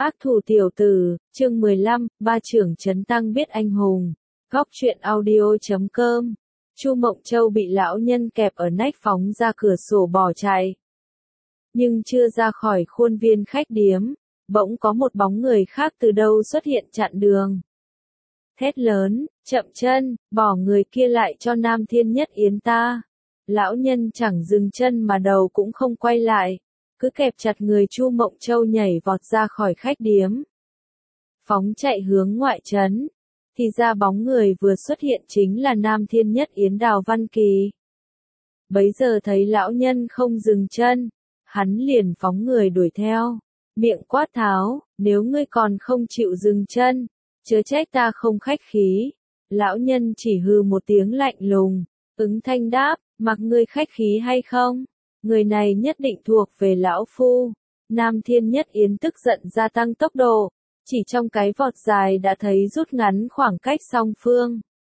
Ác thủ tiểu tử, chương 15, ba trưởng trấn tăng biết anh hùng. Góc truyện audio.com. Chu Mộng Châu bị lão nhân kẹp ở nách phóng ra cửa sổ bỏ chạy. Nhưng chưa ra khỏi khuôn viên khách điếm, bỗng có một bóng người khác từ đâu xuất hiện chặn đường. Thét lớn, chậm chân, bỏ người kia lại cho Nam Thiên Nhất Yến ta. Lão nhân chẳng dừng chân mà đầu cũng không quay lại, cứ kẹp chặt người Chu Mộng Châu nhảy vọt ra khỏi khách điếm. Phóng chạy hướng ngoại trấn, thì ra bóng người vừa xuất hiện chính là Nam Thiên Nhất Yến Đào Văn Kỳ. Bấy giờ thấy lão nhân không dừng chân, hắn liền phóng người đuổi theo, miệng quát tháo, nếu ngươi còn không chịu dừng chân, chớ trách ta không khách khí. Lão nhân chỉ hừ một tiếng lạnh lùng, ứng thanh đáp, mặc ngươi khách khí hay không, người này nhất định thuộc về lão phu. Nam Thiên Nhất Yến tức giận gia tăng tốc độ, chỉ trong cái vọt dài đã thấy rút ngắn khoảng cách song phương.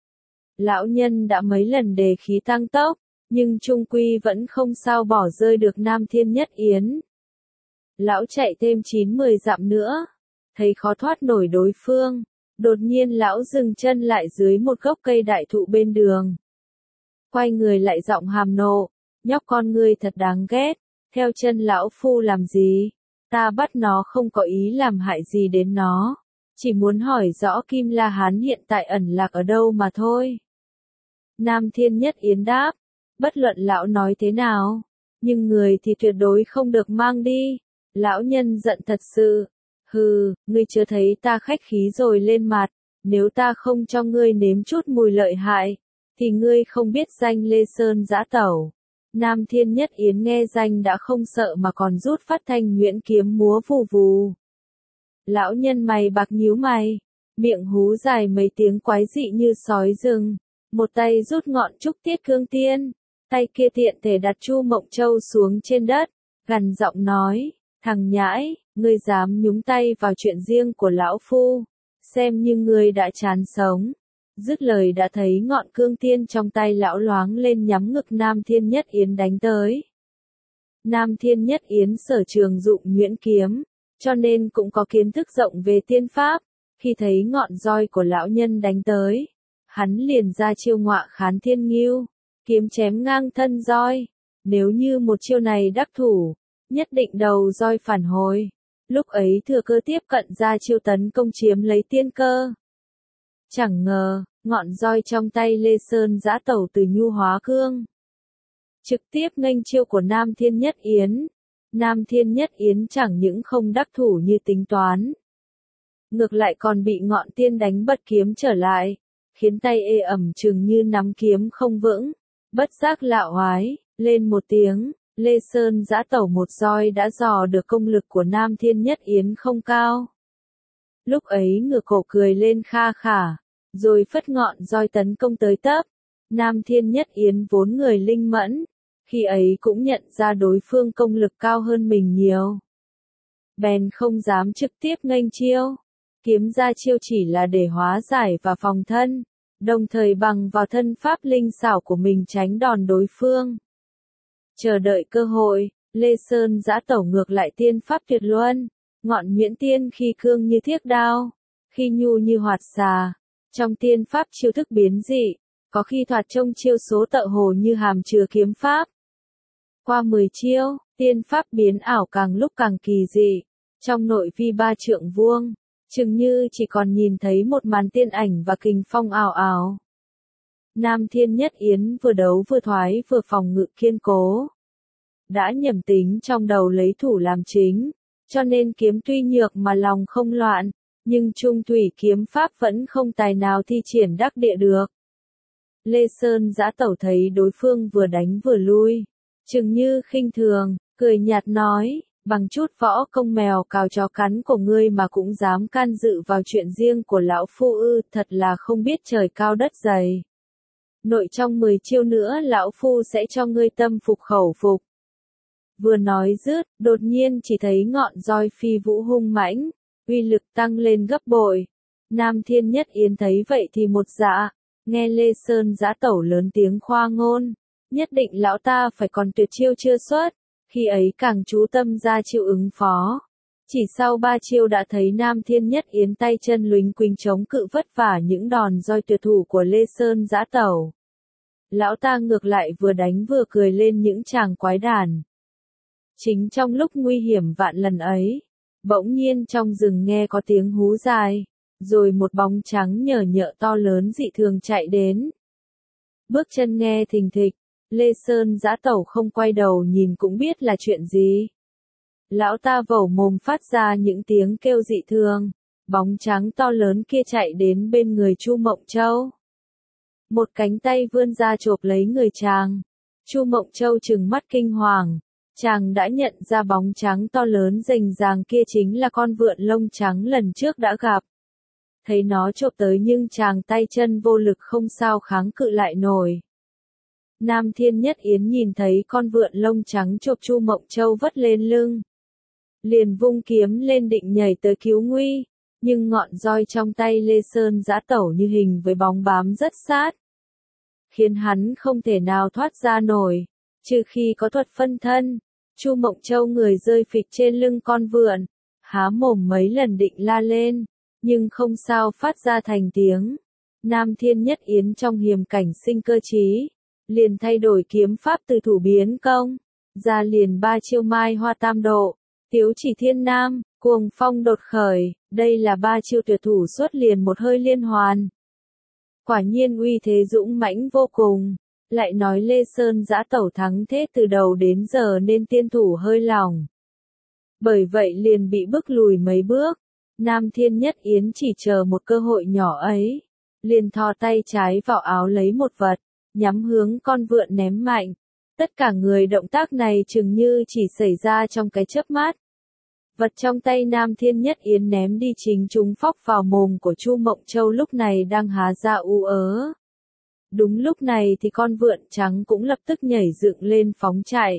Lão nhân đã mấy lần đề khí tăng tốc, nhưng trung quy vẫn không sao bỏ rơi được Nam Thiên Nhất Yến. Lão chạy thêm 9-10 dặm nữa, thấy khó thoát nổi đối phương, đột nhiên lão dừng chân lại dưới một gốc cây đại thụ bên đường. Quay người lại giọng hàm nộ, nhóc con ngươi thật đáng ghét, theo chân lão phu làm gì, ta bắt nó không có ý làm hại gì đến nó, chỉ muốn hỏi rõ Kim La Hán hiện tại ẩn lạc ở đâu mà thôi. Nam Thiên Nhất Yến đáp, bất luận lão nói thế nào, nhưng người thì tuyệt đối không được mang đi. Lão nhân giận thật sự, hừ, ngươi chưa thấy ta khách khí rồi lên mặt, nếu ta không cho ngươi nếm chút mùi lợi hại, thì ngươi không biết danh Lê Sơn Dã Tẩu. Nam Thiên Nhất Yến nghe danh đã không sợ mà còn rút phát thanh nhuyễn kiếm múa vù vù. Lão nhân mày bạc nhíu mày, miệng hú dài mấy tiếng quái dị như sói rừng, một tay rút ngọn trúc tiết cương tiên, tay kia tiện thể đặt Chu Mộng Châu xuống trên đất, gằn giọng nói, thằng nhãi, ngươi dám nhúng tay vào chuyện riêng của lão phu, xem như ngươi đã chán sống. Dứt lời đã thấy ngọn cương tiên trong tay lão loáng lên nhắm ngực Nam Thiên Nhất Yến đánh tới. Nam Thiên Nhất Yến sở trường dụng nhuyễn kiếm, cho nên cũng có kiến thức rộng về tiên pháp, khi thấy ngọn roi của lão nhân đánh tới, hắn liền ra chiêu ngọa khán thiên ngưu, kiếm chém ngang thân roi. Nếu như một chiêu này đắc thủ, nhất định đầu roi phản hồi, lúc ấy thừa cơ tiếp cận ra chiêu tấn công chiếm lấy tiên cơ. Chẳng ngờ, ngọn roi trong tay Lê Sơn Dã Tẩu từ nhu hóa cương, trực tiếp nghênh chiêu của Nam Thiên Nhất Yến. Nam Thiên Nhất Yến chẳng những không đắc thủ như tính toán, ngược lại còn bị ngọn tiên đánh bật kiếm trở lại, khiến tay ê ẩm chừng như nắm kiếm không vững, bất giác lạo oái, lên một tiếng. Lê Sơn Dã Tẩu một roi đã dò được công lực của Nam Thiên Nhất Yến không cao. Lúc ấy ngửa cổ cười lên kha khả, rồi phất ngọn roi tấn công tới tấp. Nam Thiên Nhất Yến vốn người linh mẫn, khi ấy cũng nhận ra đối phương công lực cao hơn mình nhiều, bèn không dám trực tiếp nghênh chiêu, kiếm ra chiêu chỉ là để hóa giải và phòng thân, đồng thời bằng vào thân pháp linh xảo của mình tránh đòn đối phương. Chờ đợi cơ hội, Lê Sơn Dã Tẩu ngược lại tiên pháp tuyệt luân, ngọn nhuyễn tiên khi cương như thiếc đao, khi nhu như hoạt xà. Trong tiên pháp chiêu thức biến dị, có khi thoạt trông chiêu số tợ hồ như hàm chứa kiếm pháp. Qua 10 chiêu, tiên pháp biến ảo càng lúc càng kỳ dị. Trong nội vi 3 trượng vuông, chừng như chỉ còn nhìn thấy một màn tiên ảnh và kình phong ảo ảo. Nam Thiên Nhất Yến vừa đấu vừa thoái vừa phòng ngự kiên cố. Đã nhầm tính trong đầu lấy thủ làm chính, cho nên kiếm tuy nhược mà lòng không loạn, nhưng trung thủy kiếm pháp vẫn không tài nào thi triển đắc địa được. Lê Sơn Dã Tẩu thấy đối phương vừa đánh vừa lui, chừng như khinh thường, cười nhạt nói, bằng chút võ công mèo cào chó cắn của ngươi mà cũng dám can dự vào chuyện riêng của lão phu ư, thật là không biết trời cao đất dày. Nội trong 10 chiêu nữa lão phu sẽ cho ngươi tâm phục khẩu phục. Vừa nói dứt, đột nhiên chỉ thấy ngọn roi phi vũ hung mãnh, uy lực tăng lên gấp bội. Nam Thiên Nhất Yến thấy vậy thì một dạ, nghe Lê Sơn Dã Tẩu lớn tiếng khoa ngôn, nhất định lão ta phải còn tuyệt chiêu chưa xuất, khi ấy càng chú tâm ra chiêu ứng phó. Chỉ sau 3 chiêu đã thấy Nam Thiên Nhất Yến tay chân luỳnh quỳnh chống cự vất vả những đòn roi tuyệt thủ của Lê Sơn Dã Tẩu. Lão ta ngược lại vừa đánh vừa cười lên những tràng quái đản. Chính trong lúc nguy hiểm vạn lần ấy, bỗng nhiên trong rừng nghe có tiếng hú dài, rồi một bóng trắng nhờ nhợ to lớn dị thường chạy đến. Bước chân nghe thình thịch, Lê Sơn Dã Tẩu không quay đầu nhìn cũng biết là chuyện gì. Lão ta vẩu mồm phát ra những tiếng kêu dị thường, bóng trắng to lớn kia chạy đến bên người Chu Mộng Châu. Một cánh tay vươn ra chộp lấy người chàng. Chu Mộng Châu trừng mắt kinh hoàng, chàng đã nhận ra bóng trắng to lớn rành ràng kia chính là con vượn lông trắng lần trước đã gặp. Thấy nó chộp tới nhưng chàng tay chân vô lực không sao kháng cự lại nổi. Nam Thiên Nhất Yến nhìn thấy con vượn lông trắng chộp Chu Mộng Châu vất lên lưng. Liền vung kiếm lên định nhảy tới cứu nguy, nhưng ngọn roi trong tay Lê Sơn Dã Tẩu như hình với bóng bám rất sát, khiến hắn không thể nào thoát ra nổi, trừ khi có thuật phân thân. Chu Mộng Châu người rơi phịch trên lưng con vượn, há mồm mấy lần định la lên, nhưng không sao phát ra thành tiếng. Nam Thiên Nhất Yến trong hiềm cảnh sinh cơ trí, liền thay đổi kiếm pháp từ thủ biến công, ra liền 3 chiêu mai hoa tam độ, tiếu chỉ thiên nam, cuồng phong đột khởi, đây là 3 chiêu tuyệt thủ xuất liền một hơi liên hoàn. Quả nhiên uy thế dũng mãnh vô cùng, lại nói Lê Sơn Dã Tẩu thắng thế từ đầu đến giờ nên tiên thủ hơi lỏng. Bởi vậy liền bị bức lùi mấy bước, Nam Thiên Nhất Yến chỉ chờ một cơ hội nhỏ ấy, liền thò tay trái vào áo lấy một vật, nhắm hướng con vượn ném mạnh. Tất cả người động tác này chừng như chỉ xảy ra trong cái chớp mắt. Vật trong tay Nam Thiên Nhất Yến ném đi chính trúng phóc vào mồm của Chu Mộng Châu lúc này đang há ra ú ớ. Đúng lúc này thì con vượn trắng cũng lập tức nhảy dựng lên phóng chạy.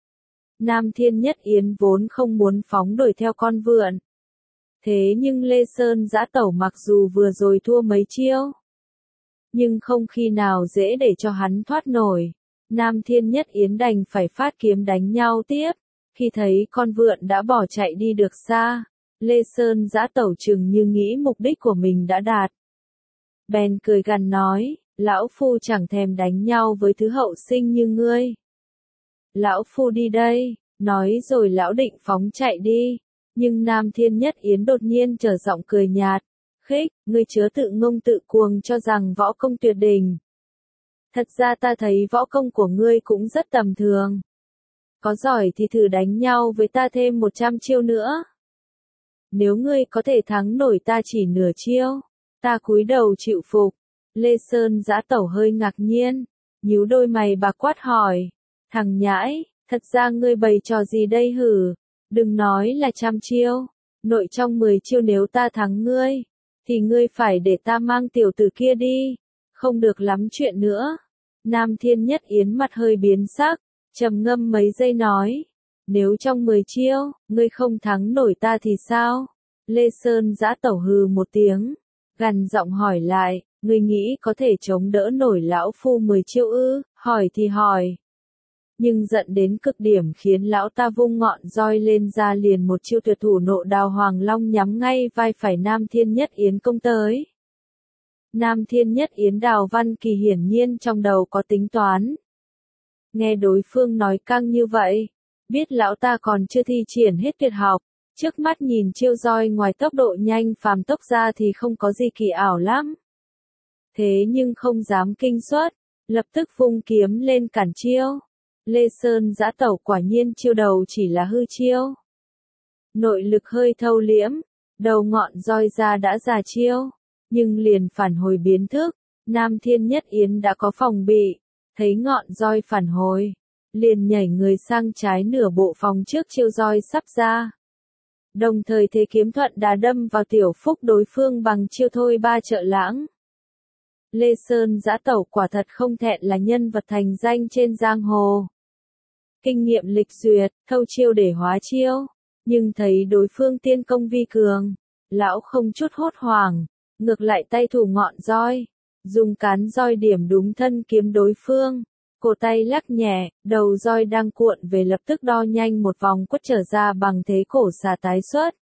Nam Thiên Nhất Yến vốn không muốn phóng đuổi theo con vượn. Thế nhưng Lê Sơn Dã Tẩu mặc dù vừa rồi thua mấy chiêu, nhưng không khi nào dễ để cho hắn thoát nổi. Nam Thiên Nhất Yến đành phải phát kiếm đánh nhau tiếp. Khi thấy con vượn đã bỏ chạy đi được xa, Lê Sơn Dã Tẩu chừng như nghĩ mục đích của mình đã đạt. Bèn cười gằn nói, lão phu chẳng thèm đánh nhau với thứ hậu sinh như ngươi. Lão phu đi đây, nói rồi lão định phóng chạy đi, nhưng Nam Thiên Nhất Yến đột nhiên trở giọng cười nhạt, khích, ngươi chớ tự ngông tự cuồng cho rằng võ công tuyệt đỉnh. Thật ra ta thấy võ công của ngươi cũng rất tầm thường. Có giỏi thì thử đánh nhau với ta thêm 100 chiêu nữa. Nếu ngươi có thể thắng nổi ta chỉ nửa chiêu, ta cúi đầu chịu phục. Lê Sơn Dã Tẩu hơi ngạc nhiên, nhíu đôi mày bạc quát hỏi, thằng nhãi, thật ra ngươi bày trò gì đây hử? Đừng nói là 100 chiêu, nội trong 10 chiêu nếu ta thắng ngươi, thì ngươi phải để ta mang tiểu tử kia đi, không được lắm chuyện nữa. Nam Thiên Nhất Yến mặt hơi biến sắc, trầm ngâm mấy giây nói, nếu trong 10 chiêu, ngươi không thắng nổi ta thì sao? Lê Sơn Dã Tẩu hừ một tiếng, gằn giọng hỏi lại, ngươi nghĩ có thể chống đỡ nổi lão phu 10 chiêu ư? Hỏi thì hỏi. Nhưng giận đến cực điểm khiến lão ta vung ngọn roi lên ra liền một chiêu tuyệt thủ Nộ Đào Hoàng Long nhắm ngay vai phải Nam Thiên Nhất Yến công tới. Nam Thiên Nhất Yến Đào Văn Kỳ hiển nhiên trong đầu có tính toán. Nghe đối phương nói căng như vậy, biết lão ta còn chưa thi triển hết tuyệt học, trước mắt nhìn chiêu roi ngoài tốc độ nhanh phàm tốc ra thì không có gì kỳ ảo lắm. Thế nhưng không dám kinh suất, lập tức vung kiếm lên cản chiêu. Lê Sơn Dã Tẩu quả nhiên chiêu đầu chỉ là hư chiêu. Nội lực hơi thâu liễm, đầu ngọn roi ra đã ra chiêu, nhưng liền phản hồi biến thức. Nam Thiên Nhất Yến đã có phòng bị, thấy ngọn roi phản hồi, liền nhảy người sang trái nửa bộ phòng trước chiêu roi sắp ra. Đồng thời thế kiếm thuận đá đâm vào tiểu phúc đối phương bằng chiêu thôi ba trợ lãng. Lê Sơn Dã Tẩu quả thật không thẹn là nhân vật thành danh trên giang hồ. Kinh nghiệm lịch duyệt, thâu chiêu để hóa chiêu, nhưng thấy đối phương tiên công vi cường, lão không chút hốt hoảng, ngược lại tay thủ ngọn roi, dùng cán roi điểm đúng thân kiếm đối phương, cổ tay lắc nhẹ, đầu roi đang cuộn về lập tức đo nhanh một vòng quất trở ra bằng thế cổ xà tái xuất.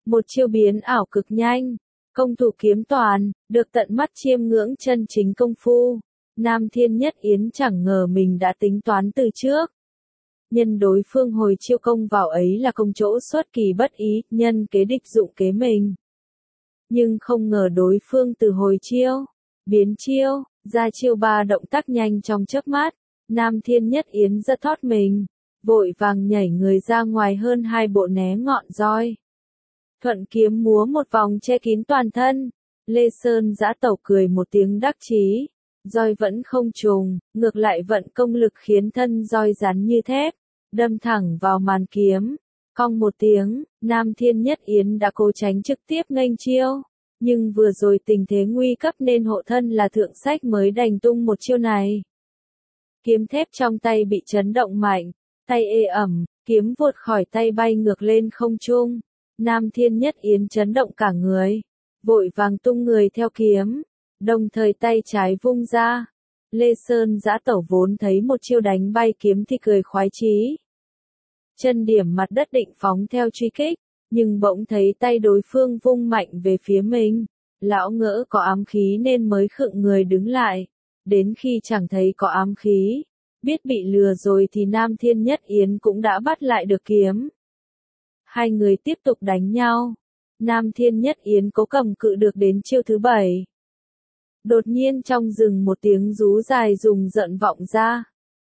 Một chiêu biến ảo cực nhanh, công thủ kiếm toàn, được tận mắt chiêm ngưỡng chân chính công phu. Nam Thiên Nhất Yến chẳng ngờ mình đã tính toán từ trước. Nhân đối phương hồi chiêu công vào ấy là công chỗ xuất kỳ bất ý, nhân kế địch dụng kế mình. Nhưng không ngờ đối phương từ hồi chiêu, biến chiêu, ra chiêu ba động tác nhanh trong chớp mắt. Nam Thiên Nhất Yến giật thót mình, vội vàng nhảy người ra ngoài hơn 2 bộ né ngọn roi. Thuận kiếm múa một vòng che kín toàn thân. Lê Sơn Giã Tẩu cười một tiếng đắc chí. Roi vẫn không trùng, ngược lại vận công lực khiến thân roi rắn như thép, đâm thẳng vào màn kiếm. Cong một tiếng, Nam Thiên Nhất Yến đã cố tránh trực tiếp nghênh chiêu. Nhưng vừa rồi tình thế nguy cấp nên hộ thân là thượng sách mới đành tung một chiêu này. Kiếm thép trong tay bị chấn động mạnh, tay ê ẩm, kiếm vụt khỏi tay bay ngược lên không trung. Nam Thiên Nhất Yến chấn động cả người, vội vàng tung người theo kiếm, đồng thời tay trái vung ra. Lê Sơn Giã Tẩu vốn thấy một chiêu đánh bay kiếm thì cười khoái chí. Chân điểm mặt đất định phóng theo truy kích, nhưng bỗng thấy tay đối phương vung mạnh về phía mình. Lão ngỡ có ám khí nên mới khựng người đứng lại. Đến khi chẳng thấy có ám khí, biết bị lừa rồi thì Nam Thiên Nhất Yến cũng đã bắt lại được kiếm. Hai người tiếp tục đánh nhau. Nam Thiên Nhất Yến cố cầm cự được đến chiêu thứ 7. Đột nhiên trong rừng một tiếng rú dài rùng rợn vọng ra.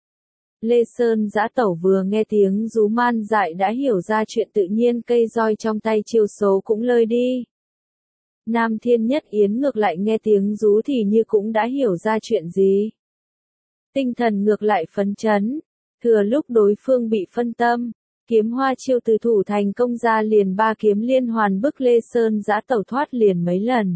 Lê Sơn Giã Tẩu vừa nghe tiếng rú man dại đã hiểu ra chuyện, tự nhiên cây roi trong tay chiêu số cũng lơi đi. Nam Thiên Nhất Yến ngược lại nghe tiếng rú thì như cũng đã hiểu ra chuyện gì. Tinh thần ngược lại phấn chấn, thừa lúc đối phương bị phân tâm, kiếm hoa chiêu từ thủ thành công ra liền 3 kiếm liên hoàn bức Lê Sơn Giã Tẩu thoát liền mấy lần.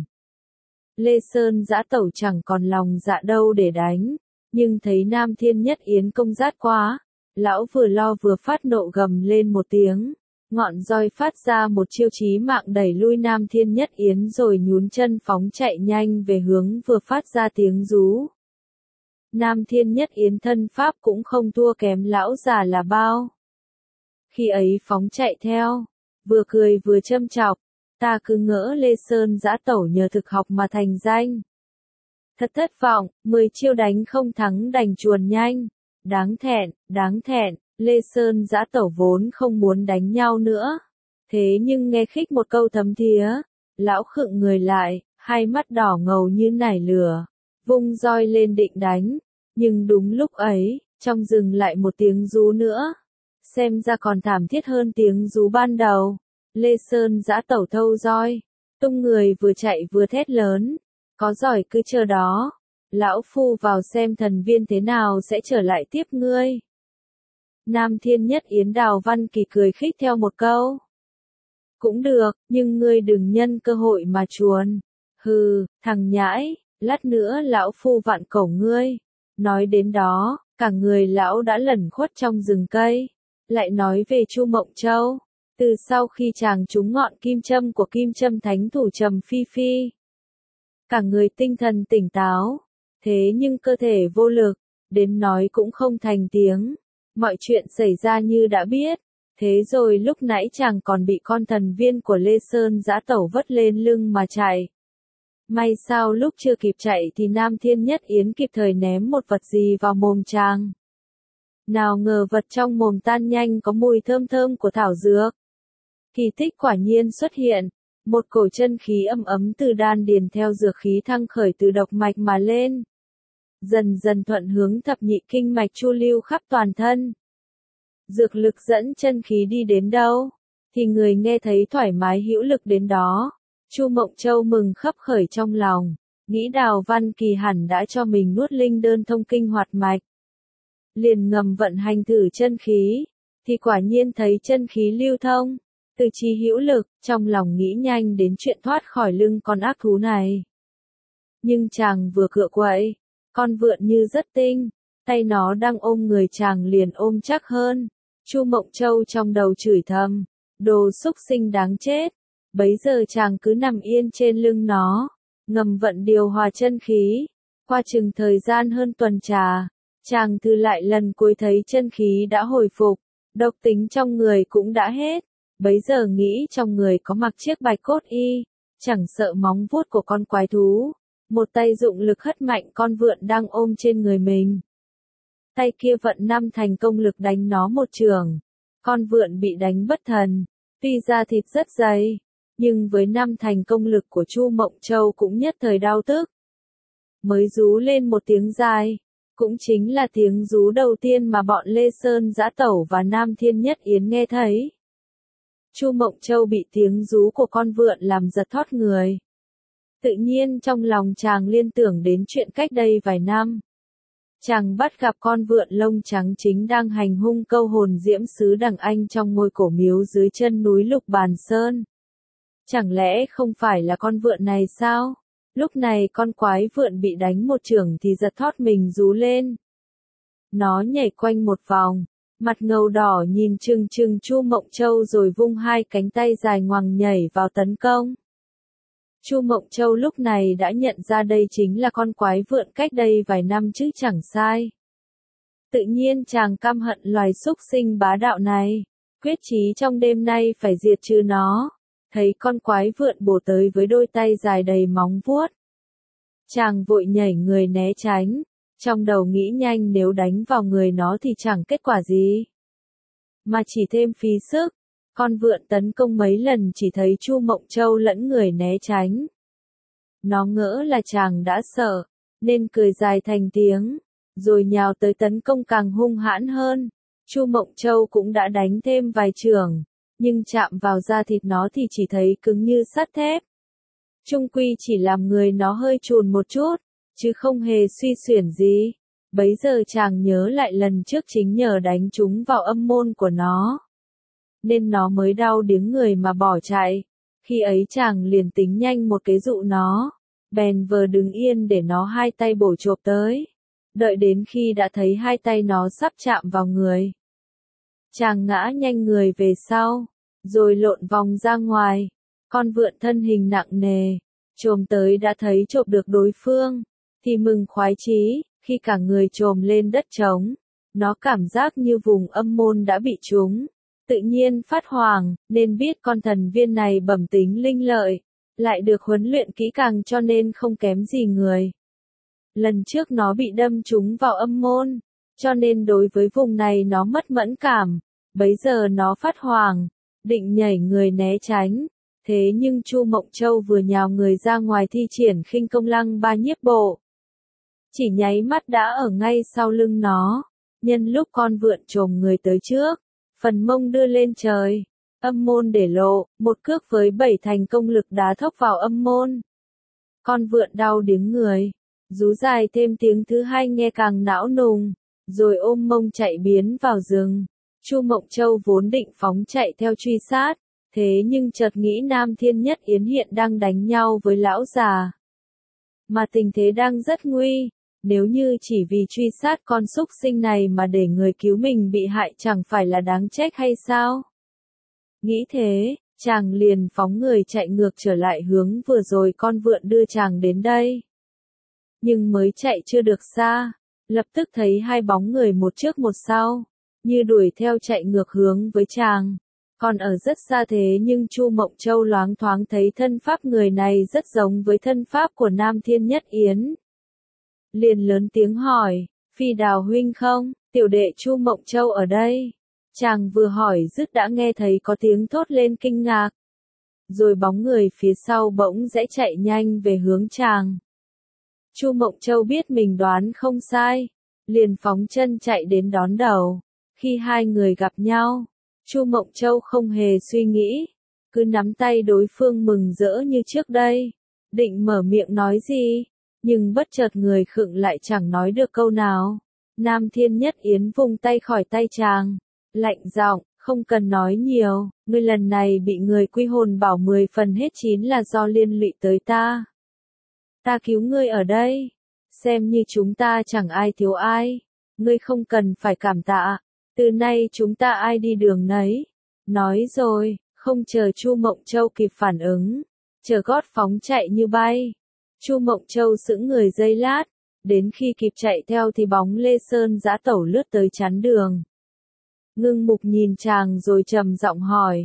Lê Sơn Giã Tẩu chẳng còn lòng dạ đâu để đánh, nhưng thấy Nam Thiên Nhất Yến công rát quá, lão vừa lo vừa phát nộ gầm lên một tiếng, ngọn roi phát ra một chiêu chí mạng đẩy lui Nam Thiên Nhất Yến rồi nhún chân phóng chạy nhanh về hướng vừa phát ra tiếng rú. Nam Thiên Nhất Yến thân pháp cũng không thua kém lão già là bao. Khi ấy phóng chạy theo, vừa cười vừa châm chọc, ta cứ ngỡ Lê Sơn Giã Tẩu nhờ thực học mà thành danh. Thật thất vọng, 10 chiêu đánh không thắng đành chuồn nhanh. Đáng thẹn, Lê Sơn Giã Tẩu vốn không muốn đánh nhau nữa. Thế nhưng nghe khích một câu thấm thía, lão khựng người lại, hai mắt đỏ ngầu như nải lửa, vung roi lên định đánh. Nhưng đúng lúc ấy, trong rừng lại một tiếng rú nữa. Xem ra còn thảm thiết hơn tiếng rú ban đầu. Lê Sơn Giã Tẩu thâu roi, tung người vừa chạy vừa thét lớn. Có giỏi cứ chờ đó, lão phu vào xem thần viên thế nào sẽ trở lại tiếp ngươi. Nam Thiên Nhất Yến Đào Văn Kỳ cười khích theo một câu. Cũng được, nhưng ngươi đừng nhân cơ hội mà chuồn. Hừ, thằng nhãi, lát nữa lão phu vặn cổ ngươi. Nói đến đó, cả người lão đã lẩn khuất trong rừng cây. Lại nói về Chu Mộng Châu, từ sau khi chàng trúng ngọn kim châm của Kim Châm Thánh Thủ Trầm Phi Phi, cả người tinh thần tỉnh táo, thế nhưng cơ thể vô lực, đến nói cũng không thành tiếng. Mọi chuyện xảy ra như đã biết, thế rồi lúc nãy chàng còn bị con thần viên của Lê Sơn Giã Tẩu vất lên lưng mà chạy. May sao lúc chưa kịp chạy thì Nam Thiên Nhất Yến kịp thời ném một vật gì vào mồm chàng. Nào ngờ vật trong mồm tan nhanh có mùi thơm thơm của thảo dược. Kỳ tích quả nhiên xuất hiện, một cổ chân khí âm ấm từ đan điền theo dược khí thăng khởi từ độc mạch mà lên. Dần dần thuận hướng thập nhị kinh mạch chu lưu khắp toàn thân. Dược lực dẫn chân khí đi đến đâu, thì người nghe thấy thoải mái hữu lực đến đó. Chu Mộng Châu mừng khấp khởi trong lòng, nghĩ Đào Văn Kỳ hẳn đã cho mình nuốt linh đơn thông kinh hoạt mạch. Liền ngầm vận hành thử chân khí, thì quả nhiên thấy chân khí lưu thông, từ chi hữu lực, trong lòng nghĩ nhanh đến chuyện thoát khỏi lưng con ác thú này. Nhưng chàng vừa cựa quậy, con vượn như rất tinh, tay nó đang ôm người chàng liền ôm chắc hơn. Chu Mộng Châu trong đầu chửi thầm, đồ xúc sinh đáng chết. Bấy giờ chàng cứ nằm yên trên lưng nó, ngầm vận điều hòa chân khí. Qua chừng thời gian hơn tuần trà, chàng thử lại lần cuối thấy chân khí đã hồi phục, độc tính trong người cũng đã hết. Bấy giờ nghĩ trong người có mặc chiếc bạch cốt y, chẳng sợ móng vuốt của con quái thú, một tay dụng lực hất mạnh con vượn đang ôm trên người mình. Tay kia vận năm thành công lực đánh nó một chưởng, con vượn bị đánh bất thần, tuy da thịt rất dày, nhưng với năm thành công lực của Chu Mộng Châu cũng nhất thời đau tức. Mới rú lên một tiếng dài, cũng chính là tiếng rú đầu tiên mà bọn Lê Sơn Dã Tẩu và Nam Thiên Nhất Yến nghe thấy. Chu Mộng Châu bị tiếng rú của con vượn làm giật thót người. Tự nhiên trong lòng chàng liên tưởng đến chuyện cách đây vài năm. Chàng bắt gặp con vượn lông trắng chính đang hành hung câu hồn diễm sứ đằng anh trong ngôi cổ miếu dưới chân núi Lục Bàn Sơn. Chẳng lẽ không phải là con vượn này sao? Lúc này con quái vượn bị đánh một chưởng thì giật thót mình rú lên. Nó nhảy quanh một vòng, mặt ngầu đỏ nhìn chừng chừng Chu Mộng Châu rồi vung hai cánh tay dài ngoằng nhảy vào tấn công. Chu Mộng Châu lúc này đã nhận ra đây chính là con quái vượn cách đây vài năm chứ chẳng sai. Tự nhiên chàng căm hận loài súc sinh bá đạo này, quyết chí trong đêm nay phải diệt trừ nó. Thấy con quái vượn bổ tới với đôi tay dài đầy móng vuốt, chàng vội nhảy người né tránh, trong đầu nghĩ nhanh nếu đánh vào người nó thì chẳng kết quả gì, mà chỉ thêm phí sức. Con vượn tấn công mấy lần chỉ thấy Chu Mộng Châu lẫn người né tránh. Nó ngỡ là chàng đã sợ, nên cười dài thành tiếng, rồi nhào tới tấn công càng hung hãn hơn. Chu Mộng Châu cũng đã đánh thêm vài chưởng, nhưng chạm vào da thịt nó thì chỉ thấy cứng như sắt thép. Chung quy chỉ làm người nó hơi chùn một chút, chứ không hề suy xuyển gì. Bấy giờ chàng nhớ lại lần trước chính nhờ đánh trúng vào âm môn của nó, nên nó mới đau điếng người mà bỏ chạy. Khi ấy chàng liền tính nhanh một cái dụ nó, bèn vờ đứng yên để nó hai tay bổ chộp tới. Đợi đến khi đã thấy hai tay nó sắp chạm vào người, chàng ngã nhanh người về sau, rồi lộn vòng ra ngoài. Con vượn thân hình nặng nề, chồm tới đã thấy chộp được đối phương, thì mừng khoái chí, khi cả người chồm lên đất trống, nó cảm giác như vùng âm môn đã bị trúng. Tự nhiên phát hoảng, nên biết con thần viên này bẩm tính linh lợi, lại được huấn luyện kỹ càng cho nên không kém gì người. Lần trước nó bị đâm trúng vào âm môn, cho nên đối với vùng này nó mất mẫn cảm. Bấy giờ nó phát hoảng, định nhảy người né tránh. Thế nhưng Chu Mộng Châu vừa nhào người ra ngoài thi triển khinh công lăng ba nhiếp bộ, chỉ nháy mắt đã ở ngay sau lưng nó. Nhân lúc con vượn chồm người tới trước, phần mông đưa lên trời, âm môn để lộ, một cước với 7 thành công lực đá thốc vào âm môn. Con vượn đau điếng người, rú dài thêm tiếng thứ hai nghe càng não nùng, rồi ôm mông chạy biến vào rừng. Chu Mộng Châu vốn định phóng chạy theo truy sát, thế nhưng chợt nghĩ Nam Thiên Nhất Yến hiện đang đánh nhau với lão già, mà tình thế đang rất nguy. Nếu như chỉ vì truy sát con súc sinh này mà để người cứu mình bị hại chẳng phải là đáng trách hay sao? Nghĩ thế, chàng liền phóng người chạy ngược trở lại hướng vừa rồi con vượn đưa chàng đến đây. Nhưng mới chạy chưa được xa, lập tức thấy hai bóng người một trước một sau, như đuổi theo chạy ngược hướng với chàng. Còn ở rất xa thế nhưng Chu Mộng Châu loáng thoáng thấy thân pháp người này rất giống với thân pháp của Nam Thiên Nhất Yến. Liền lớn tiếng hỏi, Phi Đào huynh không, tiểu đệ Chu Mộng Châu ở đây. Chàng vừa hỏi dứt đã nghe thấy có tiếng thốt lên kinh ngạc. Rồi bóng người phía sau bỗng rẽ chạy nhanh về hướng chàng. Chu Mộng Châu biết mình đoán không sai, liền phóng chân chạy đến đón đầu. Khi hai người gặp nhau, Chu Mộng Châu không hề suy nghĩ, cứ nắm tay đối phương mừng rỡ như trước đây, định mở miệng nói gì, nhưng bất chợt người khựng lại chẳng nói được câu nào. Nam Thiên Nhất Yến vung tay khỏi tay chàng, lạnh giọng, không cần nói nhiều, ngươi lần này bị người quy hồn bảo 10 phần hết 9 là do liên lụy tới ta. Ta cứu ngươi ở đây, xem như chúng ta chẳng ai thiếu ai, ngươi không cần phải cảm tạ, từ nay chúng ta ai đi đường nấy. Nói rồi, không chờ Chu Mộng Châu kịp phản ứng, chờ gót phóng chạy như bay. Chu Mộng Châu sững người giây lát, đến khi kịp chạy theo thì bóng Lê Sơn Dã Tẩu lướt tới chắn đường. Ngưng mục nhìn chàng rồi trầm giọng hỏi,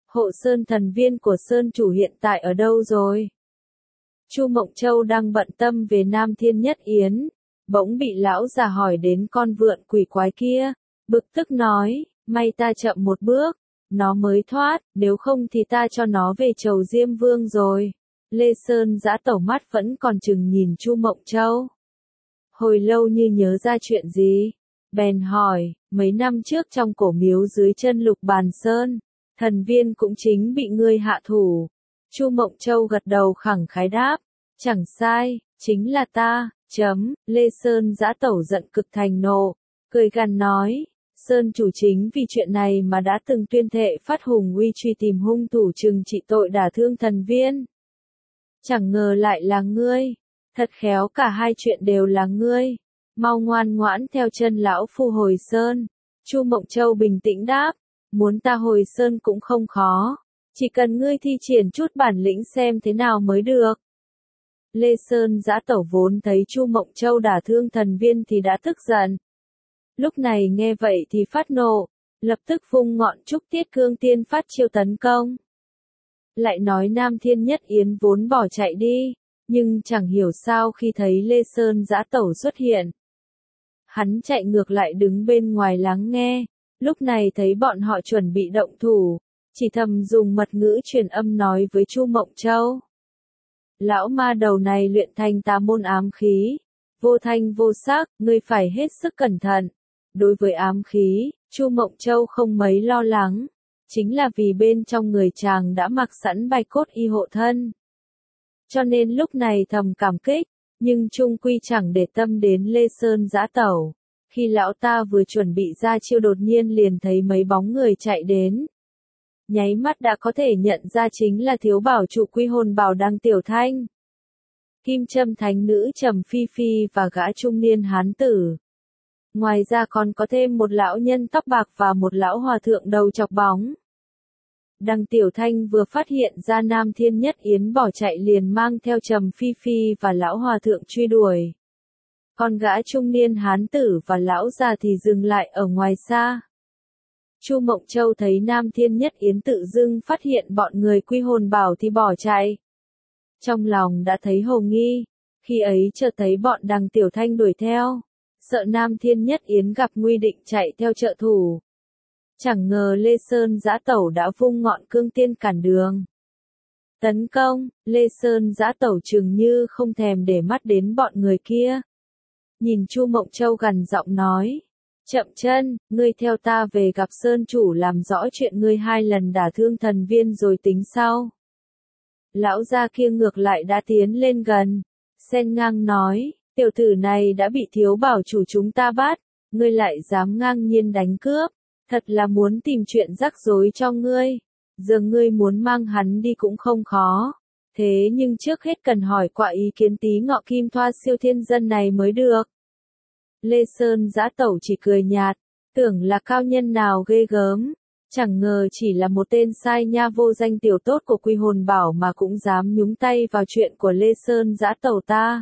Hộ sơn thần viên của sơn chủ hiện tại ở đâu rồi? Chu Mộng Châu đang bận tâm về Nam Thiên Nhất Yến, bỗng bị lão già hỏi đến con vượn quỷ quái kia, bực tức nói, may ta chậm một bước, nó mới thoát, nếu không thì ta cho nó về chầu Diêm Vương rồi. Lê Sơn Dã Tẩu mắt vẫn còn chừng nhìn Chu Mộng Châu. Hồi lâu như nhớ ra chuyện gì, bèn hỏi, mấy năm trước trong cổ miếu dưới chân Lục Bàn Sơn, thần viên cũng chính bị ngươi hạ thủ. Chu Mộng Châu gật đầu khẳng khái đáp, chẳng sai, chính là ta, Lê Sơn Dã Tẩu giận cực thành nộ, cười gằn nói, Sơn chủ chính vì chuyện này mà đã từng tuyên thệ phát hùng uy truy tìm hung thủ trừng trị tội đả thương thần viên. Chẳng ngờ lại là ngươi, thật khéo cả hai chuyện đều là ngươi, mau ngoan ngoãn theo chân lão phu hồi sơn. Chu Mộng Châu bình tĩnh đáp, muốn ta hồi sơn cũng không khó, chỉ cần ngươi thi triển chút bản lĩnh xem thế nào mới được. Lê Sơn Dã Tẩu vốn thấy Chu Mộng Châu đả thương thần viên thì đã tức giận. Lúc này nghe vậy thì phát nộ, lập tức vung ngọn trúc Tiết Cương Tiên phát chiêu tấn công. Lại nói Nam Thiên Nhất Yến vốn bỏ chạy đi, nhưng chẳng hiểu sao khi thấy Lê Sơn Dã Tẩu xuất hiện. Hắn chạy ngược lại đứng bên ngoài lắng nghe, lúc này thấy bọn họ chuẩn bị động thủ, chỉ thầm dùng mật ngữ truyền âm nói với Chu Mộng Châu. Lão ma đầu này luyện thành tà môn ám khí, vô thanh vô sắc, ngươi phải hết sức cẩn thận. Đối với ám khí, Chu Mộng Châu không mấy lo lắng, chính là vì bên trong người chàng đã mặc sẵn Bạch Cốt Y hộ thân. Cho nên lúc này thầm cảm kích, nhưng chung quy chẳng để tâm đến Lê Sơn Dã Tẩu. Khi lão ta vừa chuẩn bị ra chiêu đột nhiên liền thấy mấy bóng người chạy đến. Nháy mắt đã có thể nhận ra chính là thiếu bảo trụ Quy Hồn Bảo Đăng Tiểu Thanh, Kim Châm Thánh Nữ Trầm Phi Phi và gã trung niên hán tử. Ngoài ra còn có thêm một lão nhân tóc bạc và một lão hòa thượng đầu chọc bóng. Đăng Tiểu Thanh vừa phát hiện ra Nam Thiên Nhất Yến bỏ chạy liền mang theo Trầm Phi Phi và lão hòa thượng truy đuổi. Còn gã trung niên hán tử và lão già thì dừng lại ở ngoài xa. Chu Mộng Châu thấy Nam Thiên Nhất Yến tự dưng phát hiện bọn người Quy Hồn Bảo thì bỏ chạy. Trong lòng đã thấy hồ nghi, khi ấy chợt thấy bọn Đăng Tiểu Thanh đuổi theo, sợ Nam Thiên Nhất Yến gặp nguy định chạy theo trợ thủ. Chẳng ngờ Lê Sơn Dã Tẩu đã vung ngọn cương tiên cản đường. Tấn công, Lê Sơn Dã Tẩu chừng như không thèm để mắt đến bọn người kia. Nhìn Chu Mộng Châu gằn giọng nói, chậm chân, ngươi theo ta về gặp Sơn chủ làm rõ chuyện ngươi 2 lần đả thương thần viên rồi tính sau. Lão gia kia ngược lại đã tiến lên gần, xen ngang nói, tiểu tử này đã bị thiếu bảo chủ chúng ta bắt, ngươi lại dám ngang nhiên đánh cướp, thật là muốn tìm chuyện rắc rối cho ngươi, giờ ngươi muốn mang hắn đi cũng không khó, thế nhưng trước hết cần hỏi qua ý kiến Tí Ngọ Kim Thoa siêu thiên dân này mới được. Lê Sơn Dã Tẩu chỉ cười nhạt, tưởng là cao nhân nào ghê gớm, chẳng ngờ chỉ là một tên sai nha vô danh tiểu tốt của Quy Hồn Bảo mà cũng dám nhúng tay vào chuyện của Lê Sơn Dã Tẩu ta.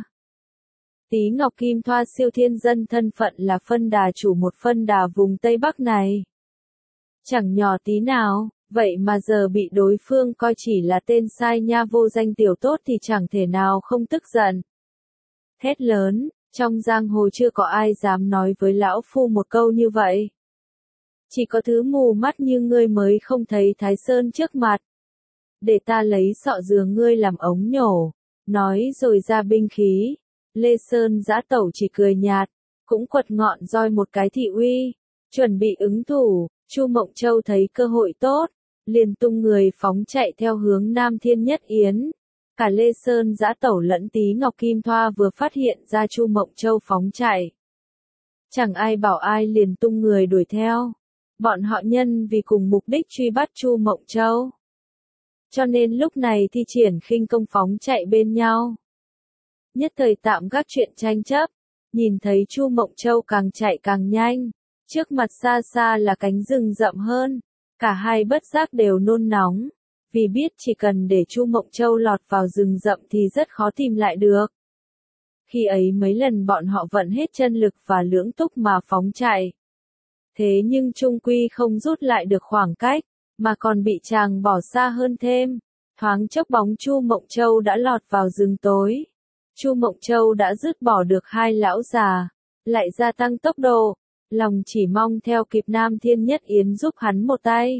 Tí Ngọc Kim Thoa siêu thiên dân thân phận là phân đà chủ một phân đà vùng Tây Bắc này. Chẳng nhỏ tí nào, vậy mà giờ bị đối phương coi chỉ là tên sai nha vô danh tiểu tốt thì chẳng thể nào không tức giận. Thét lớn, trong giang hồ chưa có ai dám nói với lão phu một câu như vậy. Chỉ có thứ mù mắt như ngươi mới không thấy Thái Sơn trước mặt. Để ta lấy sọ dừa ngươi làm ống nhổ, nói rồi ra binh khí. Lê Sơn Dã Tẩu chỉ cười nhạt, cũng quật ngọn roi một cái thị uy, chuẩn bị ứng thủ. Chu Mộng Châu thấy cơ hội tốt, liền tung người phóng chạy theo hướng Nam Thiên Nhất Yến. Cả Lê Sơn Dã Tẩu lẫn Tí Ngọc Kim Thoa vừa phát hiện ra Chu Mộng Châu phóng chạy. Chẳng ai bảo ai liền tung người đuổi theo. Bọn họ nhân vì cùng mục đích truy bắt Chu Mộng Châu. Cho nên lúc này thi triển khinh công phóng chạy bên nhau. Nhất thời tạm gác chuyện tranh chấp, nhìn thấy Chu Mộng Châu càng chạy càng nhanh. Trước mặt xa xa là cánh rừng rậm hơn, cả hai bất giác đều nôn nóng, vì biết chỉ cần để Chu Mộng Châu lọt vào rừng rậm thì rất khó tìm lại được. Khi ấy mấy lần bọn họ vận hết chân lực và lưỡng túc mà phóng chạy. Thế nhưng chung quy không rút lại được khoảng cách, mà còn bị chàng bỏ xa hơn thêm. Thoáng chốc bóng Chu Mộng Châu đã lọt vào rừng tối. Chu Mộng Châu đã dứt bỏ được hai lão già, lại gia tăng tốc độ, lòng chỉ mong theo kịp Nam Thiên Nhất Yến giúp hắn một tay.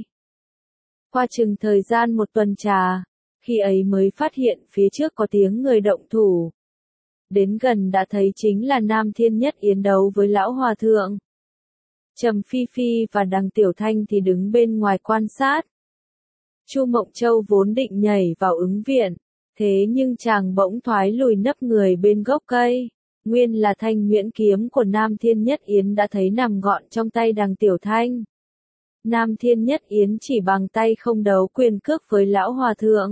Qua chừng thời gian một tuần trà, khi ấy mới phát hiện phía trước có tiếng người động thủ. Đến gần đã thấy chính là Nam Thiên Nhất Yến đấu với lão hòa thượng. Trầm Phi Phi và Đằng Tiểu Thanh thì đứng bên ngoài quan sát. Chu Mộng Châu vốn định nhảy vào ứng viện, thế nhưng chàng bỗng thoái lùi nấp người bên gốc cây. Nguyên là thanh nhuyễn kiếm của Nam Thiên Nhất Yến đã thấy nằm gọn trong tay Đằng Tiểu Thanh. Nam Thiên Nhất Yến chỉ bằng tay không đấu quyền cước với lão hòa thượng.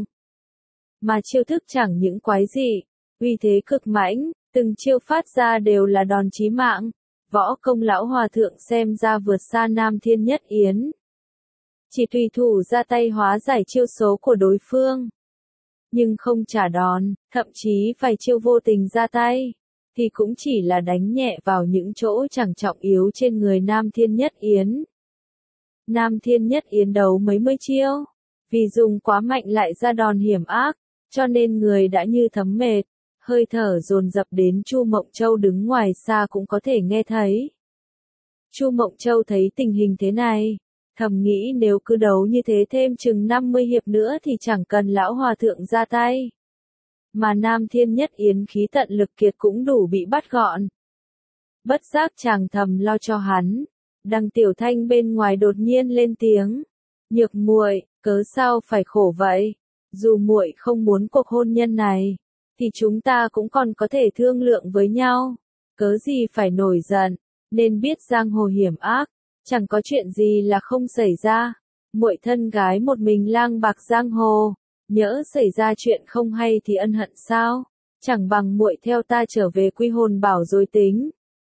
Mà chiêu thức chẳng những quái dị, uy thế cực mãnh, từng chiêu phát ra đều là đòn chí mạng. Võ công lão hòa thượng xem ra vượt xa Nam Thiên Nhất Yến. Chỉ tùy thủ ra tay hóa giải chiêu số của đối phương. Nhưng không trả đòn, thậm chí vài chiêu vô tình ra tay, thì cũng chỉ là đánh nhẹ vào những chỗ chẳng trọng yếu trên người Nam Thiên Nhất Yến. Nam Thiên Nhất Yến đấu mấy mươi chiêu, vì dùng quá mạnh lại ra đòn hiểm ác, cho nên người đã như thấm mệt, hơi thở dồn dập đến Chu Mộng Châu đứng ngoài xa cũng có thể nghe thấy. Chu Mộng Châu thấy tình hình thế này, thầm nghĩ nếu cứ đấu như thế thêm chừng 50 hiệp nữa thì chẳng cần lão hòa thượng ra tay. Mà Nam Thiên Nhất Yến khí tận lực kiệt cũng đủ bị bắt gọn. Bất giác chàng thầm lo cho hắn. Đằng Tiểu Thanh bên ngoài đột nhiên lên tiếng. Nhược muội, cớ sao phải khổ vậy? Dù muội không muốn cuộc hôn nhân này, thì chúng ta cũng còn có thể thương lượng với nhau. Cớ gì phải nổi giận, nên biết giang hồ hiểm ác, chẳng có chuyện gì là không xảy ra. Muội thân gái một mình lang bạc giang hồ, nhỡ xảy ra chuyện không hay thì ân hận sao? Chẳng bằng muội theo ta trở về Quy Hồn Bảo rồi tính.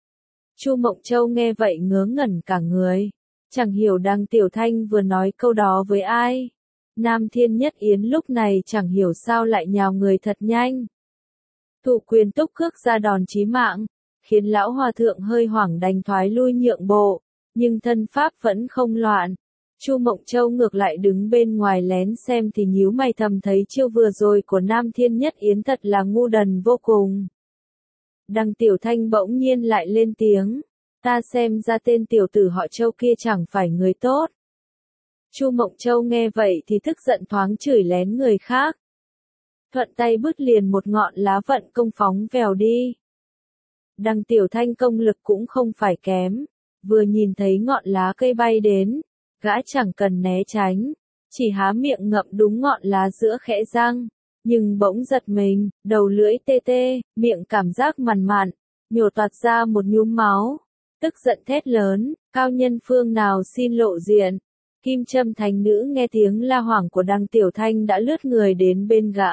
Chu Mộng Châu nghe vậy ngớ ngẩn cả người, chẳng hiểu Đằng Tiểu Thanh vừa nói câu đó với ai. Nam Thiên Nhất Yến lúc này chẳng hiểu sao lại nhào người thật nhanh. Thụ quyền túc cước ra đòn chí mạng, khiến lão hòa thượng hơi hoảng đành thoái lui nhượng bộ, nhưng thân pháp vẫn không loạn. Chu Mộng Châu ngược lại đứng bên ngoài lén xem thì nhíu mày thầm thấy chiêu vừa rồi của Nam Thiên Nhất Yến thật là ngu đần vô cùng. Đằng Tiểu Thanh bỗng nhiên lại lên tiếng, ta xem ra tên tiểu tử họ Châu kia chẳng phải người tốt. Chu Mộng Châu nghe vậy thì tức giận thoáng chửi lén người khác. Thuận tay bứt liền một ngọn lá vận công phóng vèo đi. Đằng Tiểu Thanh công lực cũng không phải kém, vừa nhìn thấy ngọn lá cây bay đến, gã chẳng cần né tránh, chỉ há miệng ngậm đúng ngọn lá giữa khẽ răng, nhưng bỗng giật mình, đầu lưỡi tê tê, miệng cảm giác mằn mặn, nhổ toạc ra một nhúm máu, tức giận thét lớn, cao nhân phương nào xin lộ diện. Kim Châm Thánh Nữ nghe tiếng la hoảng của Đằng Tiểu Thanh đã lướt người đến bên gã.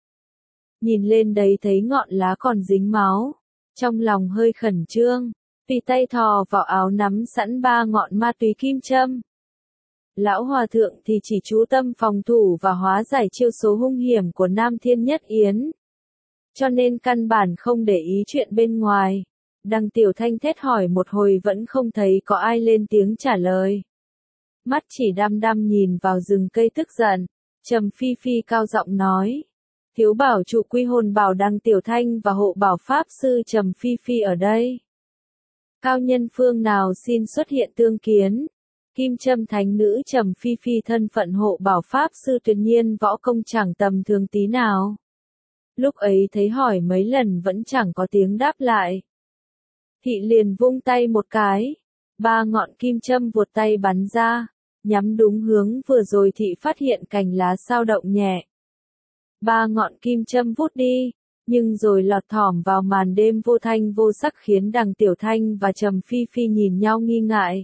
Nhìn lên đấy thấy ngọn lá còn dính máu, trong lòng hơi khẩn trương, tùy tay thò vào áo nắm sẵn 3 ngọn ma túy kim châm. Lão hòa thượng thì chỉ chú tâm phòng thủ và hóa giải chiêu số hung hiểm của Nam Thiên Nhất Yến. Cho nên căn bản không để ý chuyện bên ngoài. Đằng Tiểu Thanh thét hỏi một hồi vẫn không thấy có ai lên tiếng trả lời. Mắt chỉ đăm đăm nhìn vào rừng cây tức giận, Trầm Phi Phi cao giọng nói. Thiếu bảo trụ Quy Hồn Bảo Đằng Tiểu Thanh và hộ bảo Pháp Sư Trầm Phi Phi ở đây. Cao nhân phương nào xin xuất hiện tương kiến. Kim Châm Thánh Nữ Trầm Phi Phi thân phận hộ bảo Pháp Sư tuyệt nhiên võ công chẳng tầm thường tí nào. Lúc ấy thấy hỏi mấy lần vẫn chẳng có tiếng đáp lại. Thị liền vung tay một cái. 3 ngọn kim châm vuột tay bắn ra, nhắm đúng hướng vừa rồi thị phát hiện cành lá sao động nhẹ. 3 ngọn kim châm vút đi, nhưng rồi lọt thỏm vào màn đêm vô thanh vô sắc khiến Đằng Tiểu Thanh và Trầm Phi Phi nhìn nhau nghi ngại.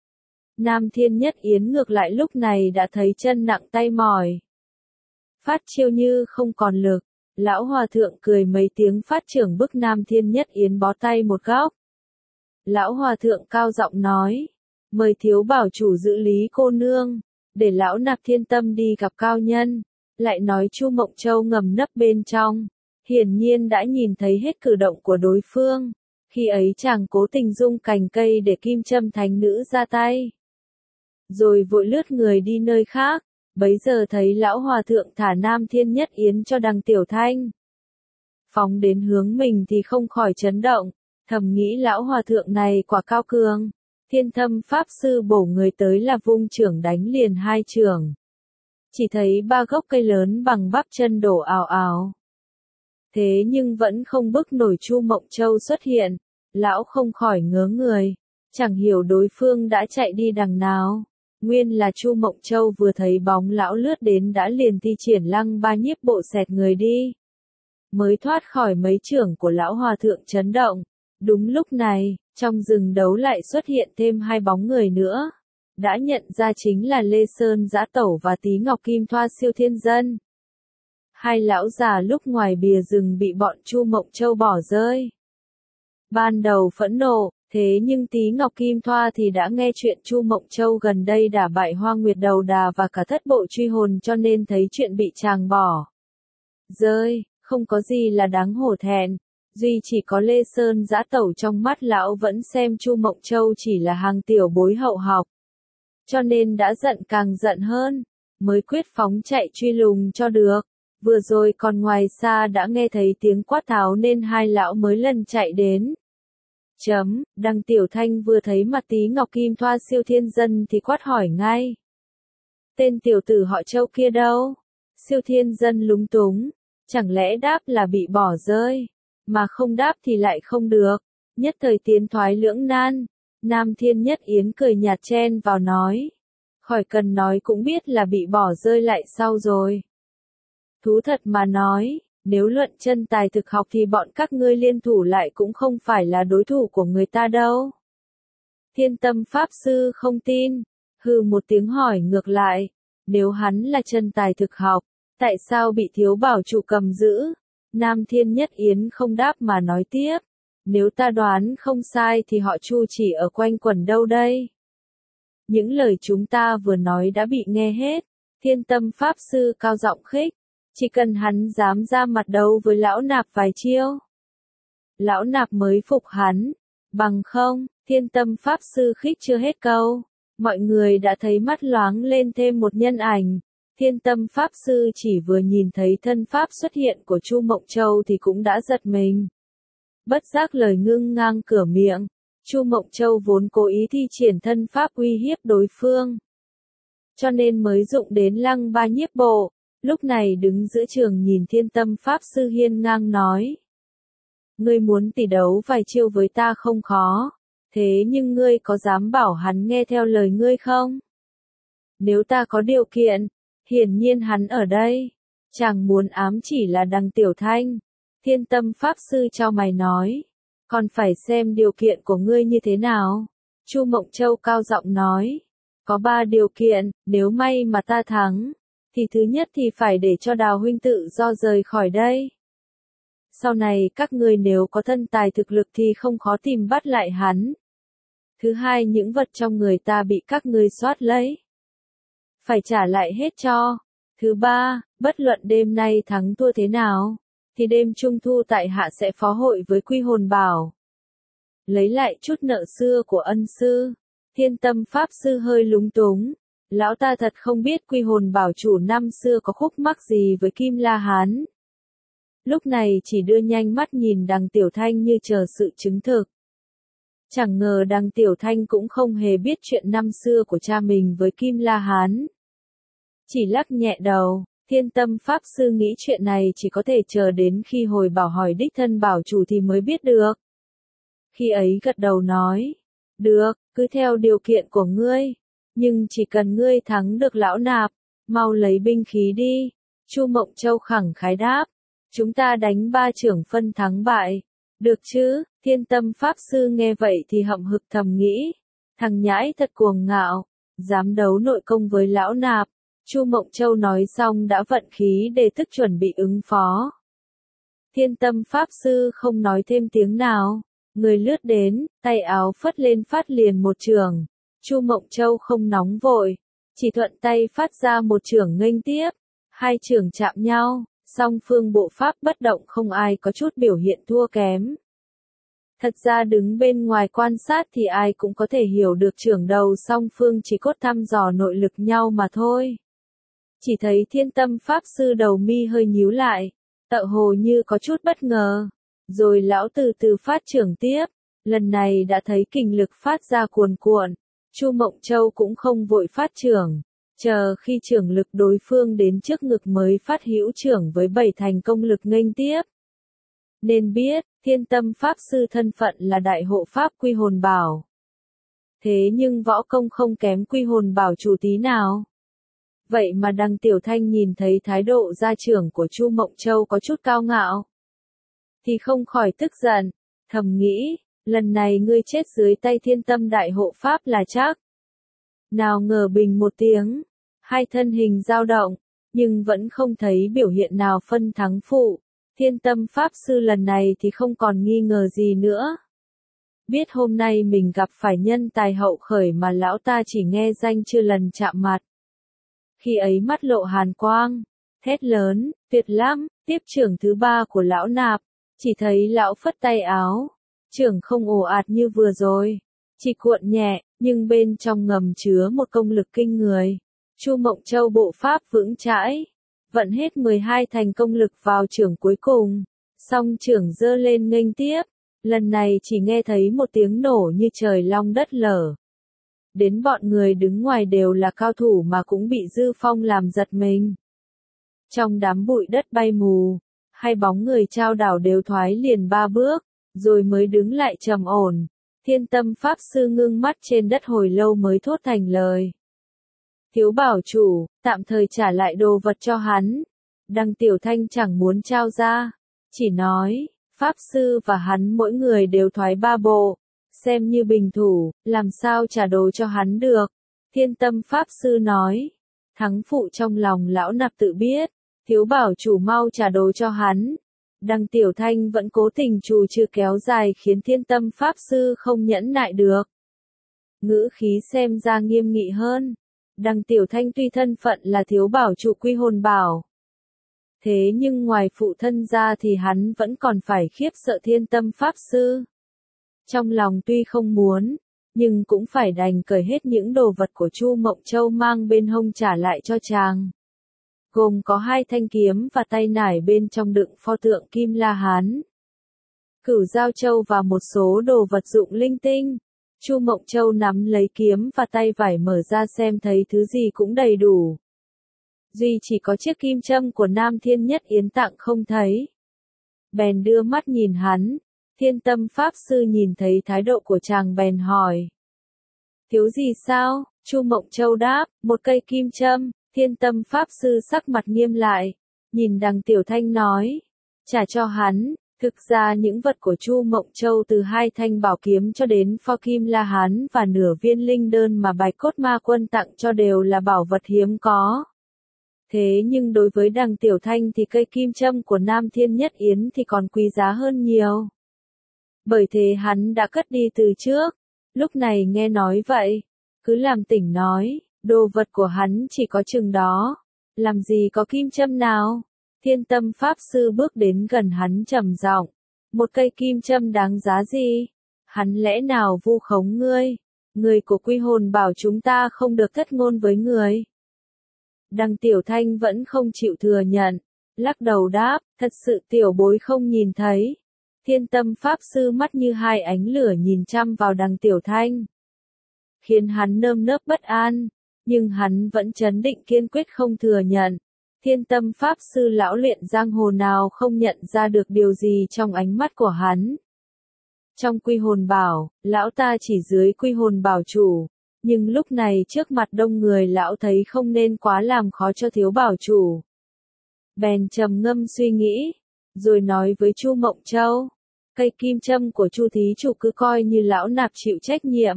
Nam Thiên Nhất Yến ngược lại lúc này đã thấy chân nặng tay mỏi. Phát chiêu như không còn lực, lão hòa thượng cười mấy tiếng phát trưởng bức Nam Thiên Nhất Yến bó tay một góc. Lão hòa thượng cao giọng nói, mời thiếu bảo chủ giữ lý cô nương, để lão Nạp Thiên Tâm đi gặp cao nhân. Lại nói Chu Mộng Châu ngầm nấp bên trong, hiển nhiên đã nhìn thấy hết cử động của đối phương. Khi ấy chàng cố tình rung cành cây để Kim Châm Thánh Nữ ra tay. rồi vội lướt người đi nơi khác, bấy giờ thấy lão hòa thượng thả Nam Thiên Nhất Yến cho Đằng Tiểu Thanh. Phóng đến hướng mình thì không khỏi chấn động, thầm nghĩ lão hòa thượng này quả cao cường. Thiên Thâm Pháp Sư bổ người tới là vung chưởng đánh liền 2 chưởng. Chỉ thấy 3 gốc cây lớn bằng bắp chân đổ ào ào. Thế nhưng vẫn không bức nổi Chu Mộng Châu xuất hiện, lão không khỏi ngớ người, chẳng hiểu đối phương đã chạy đi đằng nào. Nguyên là Chu Mộng Châu vừa thấy bóng lão lướt đến đã liền thi triển Lăng Ba Nhiếp Bộ xẹt người đi. Mới thoát khỏi mấy chưởng của lão hòa thượng chấn động. Đúng lúc này, trong rừng đấu lại xuất hiện thêm 2 bóng người nữa. Đã nhận ra chính là Lê Sơn Dã Tẩu và Tí Ngọc Kim Thoa Siêu Thiên Dân. 2 lão già lúc ngoài bìa rừng bị bọn Chu Mộng Châu bỏ rơi. Ban đầu phẫn nộ, thế nhưng Tí Ngọc Kim Thoa thì đã nghe chuyện Chu Mộng Châu gần đây đả bại Hoa Nguyệt Đầu Đà và cả thất bộ truy hồn, cho nên thấy chuyện bị chàng bỏ rơi, không có gì là đáng hổ thẹn. Duy chỉ có Lê Sơn Dã Tẩu trong mắt lão vẫn xem Chu Mộng Châu chỉ là hàng tiểu bối hậu học. Cho nên đã giận càng giận hơn, mới quyết phóng chạy truy lùng cho được. Vừa rồi còn ngoài xa đã nghe thấy tiếng quát tháo nên 2 lão mới lần chạy đến. Đằng Tiểu Thanh vừa thấy mặt Tí Ngọc Kim Thoa Siêu Thiên Dân thì quát hỏi ngay. Tên tiểu tử họ Châu kia đâu? Siêu Thiên Dân lúng túng, chẳng lẽ đáp là bị bỏ rơi, mà không đáp thì lại không được. Nhất thời tiến thoái lưỡng nan, Nam Thiên Nhất Yến cười nhạt chen vào nói. Khỏi cần nói cũng biết là bị bỏ rơi lại sau rồi. Thú thật mà nói, nếu luận chân tài thực học thì bọn các ngươi liên thủ lại cũng không phải là đối thủ của người ta đâu. Thiên Tâm Pháp Sư không tin, hừ một tiếng hỏi ngược lại, nếu hắn là chân tài thực học, tại sao bị thiếu bảo chủ cầm giữ? Nam Thiên Nhất Yến không đáp mà nói tiếp, nếu ta đoán không sai thì họ Chu chỉ ở quanh quẩn đâu đây? Những lời chúng ta vừa nói đã bị nghe hết, Thiên Tâm Pháp Sư cao giọng khích. Chỉ cần hắn dám ra mặt đấu với lão nạp vài chiêu, lão nạp mới phục hắn. Bằng không, Thiên Tâm Pháp Sư khích chưa hết câu, mọi người đã thấy mắt loáng lên thêm một nhân ảnh. Thiên Tâm Pháp Sư chỉ vừa nhìn thấy thân pháp xuất hiện của Chu Mộng Châu thì cũng đã giật mình. Bất giác lời ngưng ngang cửa miệng, Chu Mộng Châu vốn cố ý thi triển thân pháp uy hiếp đối phương, cho nên mới dụng đến Lăng Ba Nhiếp Bộ. Lúc này đứng giữa trường nhìn Thiên Tâm Pháp Sư hiên ngang nói. Ngươi muốn tỷ đấu vài chiêu với ta không khó, thế nhưng ngươi có dám bảo hắn nghe theo lời ngươi không? Nếu ta có điều kiện, hiển nhiên hắn ở đây. Chàng muốn ám chỉ là Đằng Tiểu Thanh. Thiên Tâm Pháp Sư chau mày nói. Còn phải xem điều kiện của ngươi như thế nào. Chu Mộng Châu cao giọng nói. Có 3 điều kiện, nếu may mà ta thắng. Thì thứ nhất thì phải để cho Đào huynh tự do rời khỏi đây. Sau này các ngươi nếu có thân tài thực lực thì không khó tìm bắt lại hắn. Thứ hai, những vật trong người ta bị các ngươi soát lấy, phải trả lại hết cho. Thứ ba, bất luận đêm nay thắng thua thế nào, thì đêm trung thu tại hạ sẽ phó hội với Quy Hồn Bảo, lấy lại chút nợ xưa của ân sư. Thiên Tâm Pháp Sư hơi lúng túng. Lão ta thật không biết Quy Hồn Bảo chủ năm xưa có khúc mắc gì với Kim La Hán. Lúc này chỉ đưa nhanh mắt nhìn Đằng Tiểu Thanh như chờ sự chứng thực. Chẳng ngờ Đằng Tiểu Thanh cũng không hề biết chuyện năm xưa của cha mình với Kim La Hán. Chỉ lắc nhẹ đầu, Thiên Tâm Pháp Sư nghĩ chuyện này chỉ có thể chờ đến khi hồi bảo hỏi đích thân bảo chủ thì mới biết được. Khi ấy gật đầu nói, được, cứ theo điều kiện của ngươi. Nhưng chỉ cần ngươi thắng được lão nạp, mau lấy binh khí đi. Chu Mộng Châu khẳng khái đáp. Chúng ta đánh 3 chưởng phân thắng bại. Được chứ? Thiên Tâm Pháp Sư nghe vậy thì hậm hực thầm nghĩ. Thằng nhãi thật cuồng ngạo, dám đấu nội công với lão nạp. Chu Mộng Châu nói xong đã vận khí để tức chuẩn bị ứng phó. Thiên Tâm Pháp Sư không nói thêm tiếng nào. Người lướt đến, tay áo phất lên phát liền một chưởng. Chu Mộng Châu không nóng vội, chỉ thuận tay phát ra một chưởng nghênh tiếp. 2 chưởng chạm nhau, song phương bộ pháp bất động, không ai có chút biểu hiện thua kém. Thật ra đứng bên ngoài quan sát thì ai cũng có thể hiểu được trưởng đầu song phương chỉ cốt thăm dò nội lực nhau mà thôi. Chỉ thấy Thiên Tâm Pháp Sư đầu mi hơi nhíu lại, tựa hồ như có chút bất ngờ. Rồi lão từ từ phát trưởng tiếp, lần này đã thấy kình lực phát ra cuồn cuộn. Chu Mộng Châu cũng không vội phát trưởng, chờ khi trưởng lực đối phương đến trước ngực mới phát hữu trưởng với 7 thành công lực nghênh tiếp. Nên biết, Thiên Tâm Pháp Sư thân phận là đại hộ pháp Quy Hồn Bảo. Thế nhưng võ công không kém Quy Hồn Bảo chủ tí nào. Vậy mà Đằng Tiểu Thanh nhìn thấy thái độ ra trưởng của Chu Mộng Châu có chút cao ngạo, thì không khỏi tức giận, thầm nghĩ, lần này ngươi chết dưới tay Thiên Tâm đại hộ pháp là chắc. Nào ngờ bình một tiếng, hai thân hình dao động, nhưng vẫn không thấy biểu hiện nào phân thắng phụ. Thiên Tâm Pháp Sư lần này thì không còn nghi ngờ gì nữa. Biết hôm nay mình gặp phải nhân tài hậu khởi mà lão ta chỉ nghe danh chưa lần chạm mặt. Khi ấy mắt lộ hàn quang, thét lớn, tuyệt lắm, tiếp trưởng thứ 3 của lão nạp, chỉ thấy lão phất tay áo, trưởng không ồ ạt như vừa rồi, chỉ cuộn nhẹ, nhưng bên trong ngầm chứa một công lực kinh người. Chu Mộng Châu bộ pháp vững chãi, vận hết 12 thành công lực vào trưởng cuối cùng, song trưởng giơ lên nghênh tiếp, lần này chỉ nghe thấy một tiếng nổ như trời long đất lở. Đến bọn người đứng ngoài đều là cao thủ mà cũng bị dư phong làm giật mình. Trong đám bụi đất bay mù, hai bóng người trao đảo đều thoái liền 3 bước, rồi mới đứng lại trầm ổn. Thiên Tâm Pháp Sư ngưng mắt trên đất hồi lâu mới thốt thành lời. Thiếu bảo chủ, tạm thời trả lại đồ vật cho hắn. Đằng Tiểu Thanh chẳng muốn trao ra, chỉ nói, Pháp Sư và hắn mỗi người đều thoái 3 bộ, xem như bình thủ, làm sao trả đồ cho hắn được. Thiên Tâm Pháp Sư nói, thắng phụ trong lòng lão nạp tự biết, thiếu bảo chủ mau trả đồ cho hắn. Đằng Tiểu Thanh vẫn cố tình trù trừ kéo dài khiến Thiên Tâm Pháp Sư không nhẫn nại được. Ngữ khí xem ra nghiêm nghị hơn. Đằng Tiểu Thanh tuy thân phận là thiếu bảo chủ Quy Hồn Bảo, thế nhưng ngoài phụ thân ra thì hắn vẫn còn phải khiếp sợ Thiên Tâm Pháp Sư. Trong lòng tuy không muốn, nhưng cũng phải đành cởi hết những đồ vật của Chu Mộng Châu mang bên hông trả lại cho chàng. Gồm có 2 thanh kiếm và tay nải bên trong đựng pho tượng Kim La Hán, Cửu Giao Châu và một số đồ vật dụng linh tinh. Chu Mộng Châu nắm lấy kiếm và tay vải mở ra xem thấy thứ gì cũng đầy đủ. Duy chỉ có chiếc kim châm của Nam Thiên Nhất Yến tặng không thấy. Bèn đưa mắt nhìn hắn, Thiên Tâm Pháp Sư nhìn thấy thái độ của chàng bèn hỏi. Thiếu gì sao? Chu Mộng Châu đáp, một cây kim châm. Thiên Tâm Pháp Sư sắc mặt nghiêm lại, nhìn Đằng Tiểu Thanh nói, trả cho hắn. Thực ra những vật của Chu Mộng Châu từ 2 thanh bảo kiếm cho đến pho Kim La Hán và nửa viên linh đơn mà Bạch Cốt Ma Quân tặng cho đều là bảo vật hiếm có. Thế nhưng đối với Đằng Tiểu Thanh thì cây kim châm của Nam Thiên Nhất Yến thì còn quý giá hơn nhiều. Bởi thế hắn đã cất đi từ trước. Lúc này nghe nói vậy, cứ làm tỉnh nói, đồ vật của hắn chỉ có chừng đó, làm gì có kim châm nào. Thiên Tâm Pháp Sư bước đến gần hắn trầm giọng, một cây kim châm đáng giá gì? Hắn lẽ nào vu khống ngươi? Người của Quy Hồn bảo chúng ta không được thất ngôn với người. Đằng Tiểu Thanh vẫn không chịu thừa nhận, lắc đầu đáp, thật sự tiểu bối không nhìn thấy. Thiên Tâm Pháp Sư mắt như 2 ánh lửa nhìn chăm vào Đằng Tiểu Thanh, khiến hắn nơm nớp bất an, nhưng hắn vẫn trấn định kiên quyết không thừa nhận. Thiên Tâm Pháp Sư lão luyện giang hồ nào không nhận ra được điều gì trong ánh mắt của hắn. Trong Quy Hồn Bảo, lão ta chỉ dưới Quy Hồn Bảo chủ, nhưng lúc này trước mặt đông người lão thấy không nên quá làm khó cho thiếu bảo chủ. Bèn trầm ngâm suy nghĩ, rồi nói với Chu Mộng Châu, cây kim châm của Chu thí chủ cứ coi như lão nạp chịu trách nhiệm.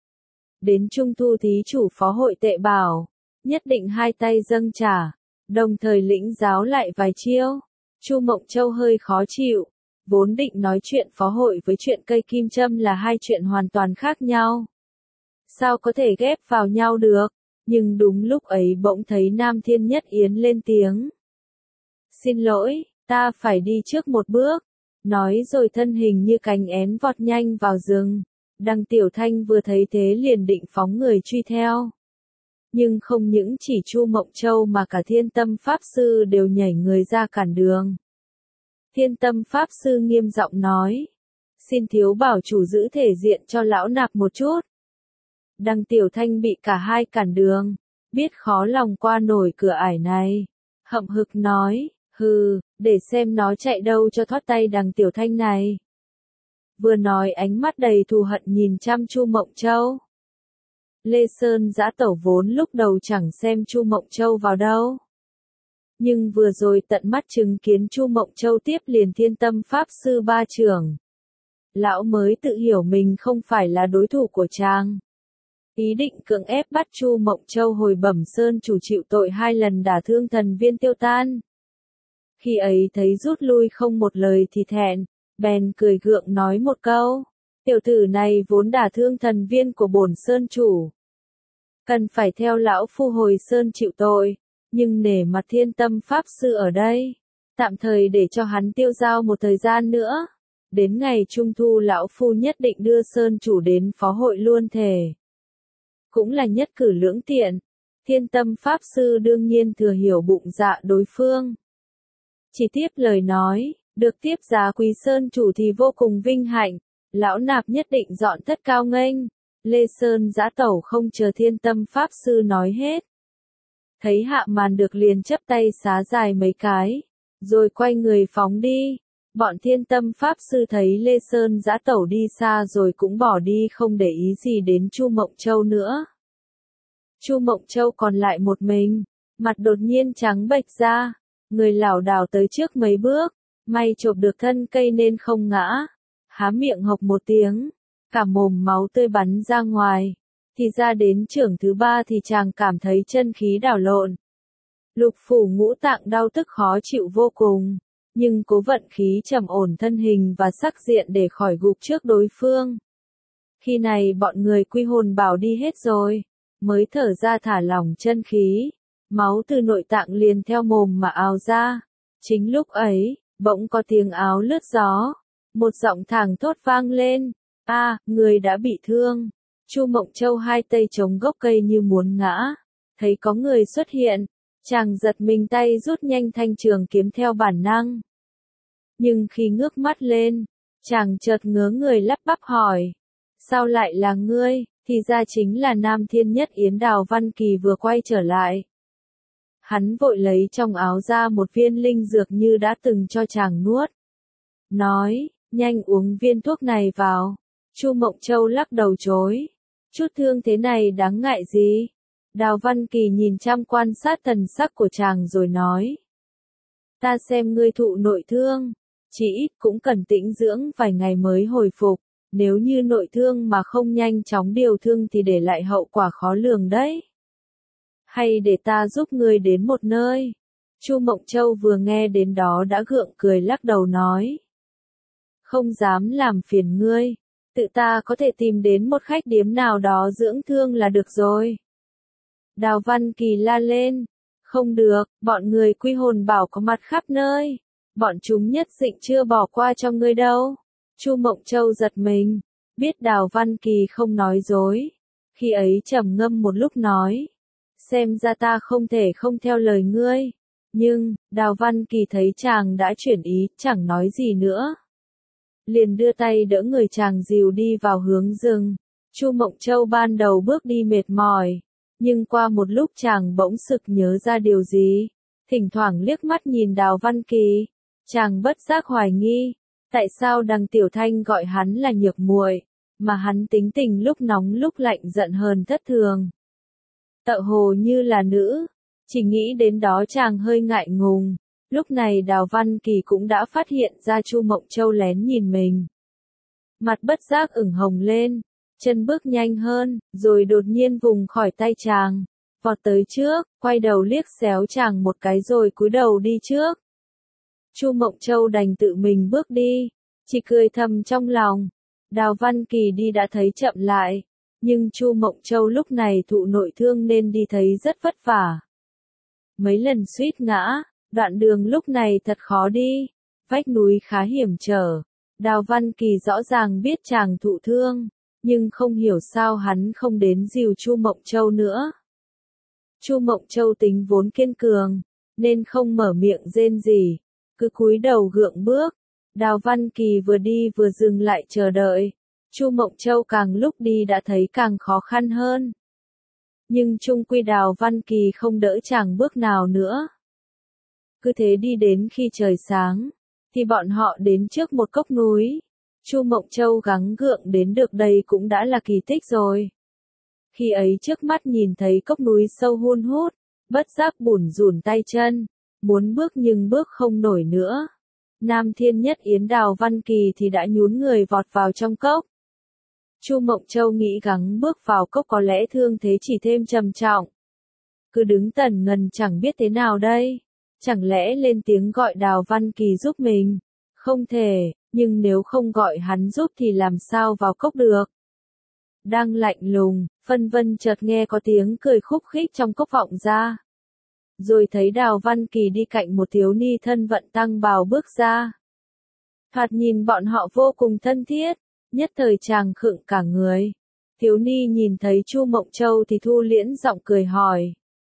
Đến Trung Thu thí chủ phó hội tệ bảo, nhất định 2 tay dâng trả, đồng thời lĩnh giáo lại vài chiêu. Chu Mộng Châu hơi khó chịu, vốn định nói chuyện phó hội với chuyện cây kim châm là 2 chuyện hoàn toàn khác nhau. Sao có thể ghép vào nhau được, nhưng đúng lúc ấy bỗng thấy Nam Thiên Nhất Yến lên tiếng. Xin lỗi, ta phải đi trước một bước. Nói rồi thân hình như cánh én vọt nhanh vào rừng. Đằng Tiểu Thanh vừa thấy thế liền định phóng người truy theo. Nhưng không những chỉ Chu Mộng Châu mà cả Thiên Tâm Pháp Sư đều nhảy người ra cản đường. Thiên Tâm Pháp Sư nghiêm giọng nói. Xin thiếu bảo chủ giữ thể diện cho lão nạp một chút. Đằng Tiểu Thanh bị cả hai cản đường. Biết khó lòng qua nổi cửa ải này. Hậm hực nói, hừ, để xem nó chạy đâu cho thoát tay đằng Tiểu Thanh này. Vừa nói ánh mắt đầy thù hận nhìn chăm Chu Mộng Châu. Lê Sơn Dã Tẩu vốn lúc đầu chẳng xem Chu Mộng Châu vào đâu. Nhưng vừa rồi tận mắt chứng kiến Chu Mộng Châu tiếp liền Thiên Tâm Pháp Sư ba chưởng. Lão mới tự hiểu mình không phải là đối thủ của chàng. Ý định cưỡng ép bắt Chu Mộng Châu hồi Bẩm Sơn chủ chịu tội 2 lần đả thương thần viên Tiêu Tan. Khi ấy thấy rút lui không một lời thì thẹn, bèn cười gượng nói một câu. Tiểu tử này vốn đả thương thần viên của bổn Sơn chủ. Cần phải theo lão phu hồi Sơn chịu tội, nhưng nể mặt Thiên Tâm Pháp Sư ở đây. Tạm thời để cho hắn tiêu dao một thời gian nữa. Đến ngày Trung Thu lão phu nhất định đưa Sơn chủ đến phó hội luôn thể. Cũng là nhất cử lưỡng tiện. Thiên Tâm Pháp Sư đương nhiên thừa hiểu bụng dạ đối phương. Chỉ tiếp lời nói, được tiếp giá Quý Sơn chủ thì vô cùng vinh hạnh, lão nạp nhất định dọn tất cao nghênh. Lê Sơn Dã Tẩu không chờ Thiên Tâm Pháp Sư nói hết. Thấy hạ màn được liền chắp tay xá dài mấy cái, rồi quay người phóng đi. Bọn Thiên Tâm Pháp Sư thấy Lê Sơn Dã Tẩu đi xa rồi cũng bỏ đi không để ý gì đến Chu Mộng Châu nữa. Chu Mộng Châu còn lại một mình, mặt đột nhiên trắng bệch ra, người lảo đảo tới trước mấy bước, may chộp được thân cây nên không ngã, há miệng hộc một tiếng, cả mồm máu tươi bắn ra ngoài. Thì ra đến chưởng thứ 3 thì chàng cảm thấy chân khí đảo lộn. Lục phủ ngũ tạng đau tức khó chịu vô cùng, nhưng cố vận khí trầm ổn thân hình và sắc diện để khỏi gục trước đối phương. Khi này bọn người Quy Hồn Bảo đi hết rồi, mới thở ra thả lỏng chân khí, máu từ nội tạng liền theo mồm mà ào ra. Chính lúc ấy, bỗng có tiếng áo lướt gió, một giọng thẳng thốt vang lên, "A, người đã bị thương." Chu Mộng Châu hai tay chống gốc cây như muốn ngã, thấy có người xuất hiện, chàng giật mình tay rút nhanh thanh trường kiếm theo bản năng. Nhưng khi ngước mắt lên, chàng chợt ngớ người lắp bắp hỏi, sao lại là ngươi? Thì ra chính là Nam Thiên Nhất Yến Đào Văn Kỳ vừa quay trở lại. Hắn vội lấy trong áo ra một viên linh dược như đã từng cho chàng nuốt. Nói, nhanh uống viên thuốc này vào. Chu Mộng Châu lắc đầu chối. Chút thương thế này đáng ngại gì? Đào Văn Kỳ nhìn chăm quan sát thần sắc của chàng rồi nói. Ta xem ngươi thụ nội thương, chỉ ít cũng cần tĩnh dưỡng vài ngày mới hồi phục. Nếu như nội thương mà không nhanh chóng điều thương thì để lại hậu quả khó lường đấy. Hay để ta giúp ngươi đến một nơi. Chu Mộng Châu vừa nghe đến đó đã gượng cười lắc đầu nói. Không dám làm phiền ngươi, tự ta có thể tìm đến một khách điếm nào đó dưỡng thương là được rồi. Đào Văn Kỳ la lên. Không được, bọn người Quy Hồn Bảo có mặt khắp nơi. Bọn chúng nhất định chưa bỏ qua cho ngươi đâu. Chu Mộng Châu giật mình, biết Đào Văn Kỳ không nói dối. Khi ấy trầm ngâm một lúc nói, xem ra ta không thể không theo lời ngươi. Nhưng, Đào Văn Kỳ thấy chàng đã chuyển ý, chẳng nói gì nữa. Liền đưa tay đỡ người chàng dìu đi vào hướng rừng. Chu Mộng Châu ban đầu bước đi mệt mỏi, nhưng qua một lúc chàng bỗng sực nhớ ra điều gì. Thỉnh thoảng liếc mắt nhìn Đào Văn Kỳ, chàng bất giác hoài nghi. Tại sao đằng Tiểu Thanh gọi hắn là nhược muội, mà hắn tính tình lúc nóng lúc lạnh giận hờn thất thường. Tựa hồ như là nữ, chỉ nghĩ đến đó chàng hơi ngại ngùng. Lúc này Đào Văn Kỳ cũng đã phát hiện ra Chu Mộng Châu lén nhìn mình. Mặt bất giác ửng hồng lên, chân bước nhanh hơn, rồi đột nhiên vùng khỏi tay chàng, vọt tới trước, quay đầu liếc xéo chàng một cái rồi cúi đầu đi trước. Chu Mộng Châu đành tự mình bước đi, chỉ cười thầm trong lòng. Đào Văn Kỳ đi đã thấy chậm lại, nhưng Chu Mộng Châu lúc này thụ nội thương nên đi thấy rất vất vả. Mấy lần suýt ngã, đoạn đường lúc này thật khó đi. Vách núi khá hiểm trở. Đào Văn Kỳ rõ ràng biết chàng thụ thương, nhưng không hiểu sao hắn không đến dìu Chu Mộng Châu nữa. Chu Mộng Châu tính vốn kiên cường, nên không mở miệng rên gì, cứ cúi đầu gượng bước. Đào Văn Kỳ vừa đi vừa dừng lại chờ đợi. Chu Mộng Châu càng lúc đi đã thấy càng khó khăn hơn. Nhưng chung quy Đào Văn Kỳ không đỡ chàng bước nào nữa. Cứ thế đi đến khi trời sáng, thì bọn họ đến trước một cốc núi. Chu Mộng Châu gắng gượng đến được đây cũng đã là kỳ tích rồi. Khi ấy trước mắt nhìn thấy cốc núi sâu hun hút, bất giác bủn rủn tay chân, muốn bước nhưng bước không nổi nữa. Nam Thiên Nhất Yến Đào Văn Kỳ thì đã nhún người vọt vào trong cốc. Chu Mộng Châu nghĩ gắng bước vào cốc có lẽ thương thế chỉ thêm trầm trọng. Cứ đứng tần ngần chẳng biết thế nào đây. Chẳng lẽ lên tiếng gọi Đào Văn Kỳ giúp mình? Không thể, nhưng nếu không gọi hắn giúp thì làm sao vào cốc được? Đang lạnh lùng, phân vân chợt nghe có tiếng cười khúc khích trong cốc vọng ra. Rồi thấy Đào Văn Kỳ đi cạnh một thiếu ni thân vận tăng bào bước ra. Thoạt nhìn bọn họ vô cùng thân thiết, nhất thời chàng khựng cả người. Thiếu ni nhìn thấy Chu Mộng Châu thì thu liễm giọng cười hỏi.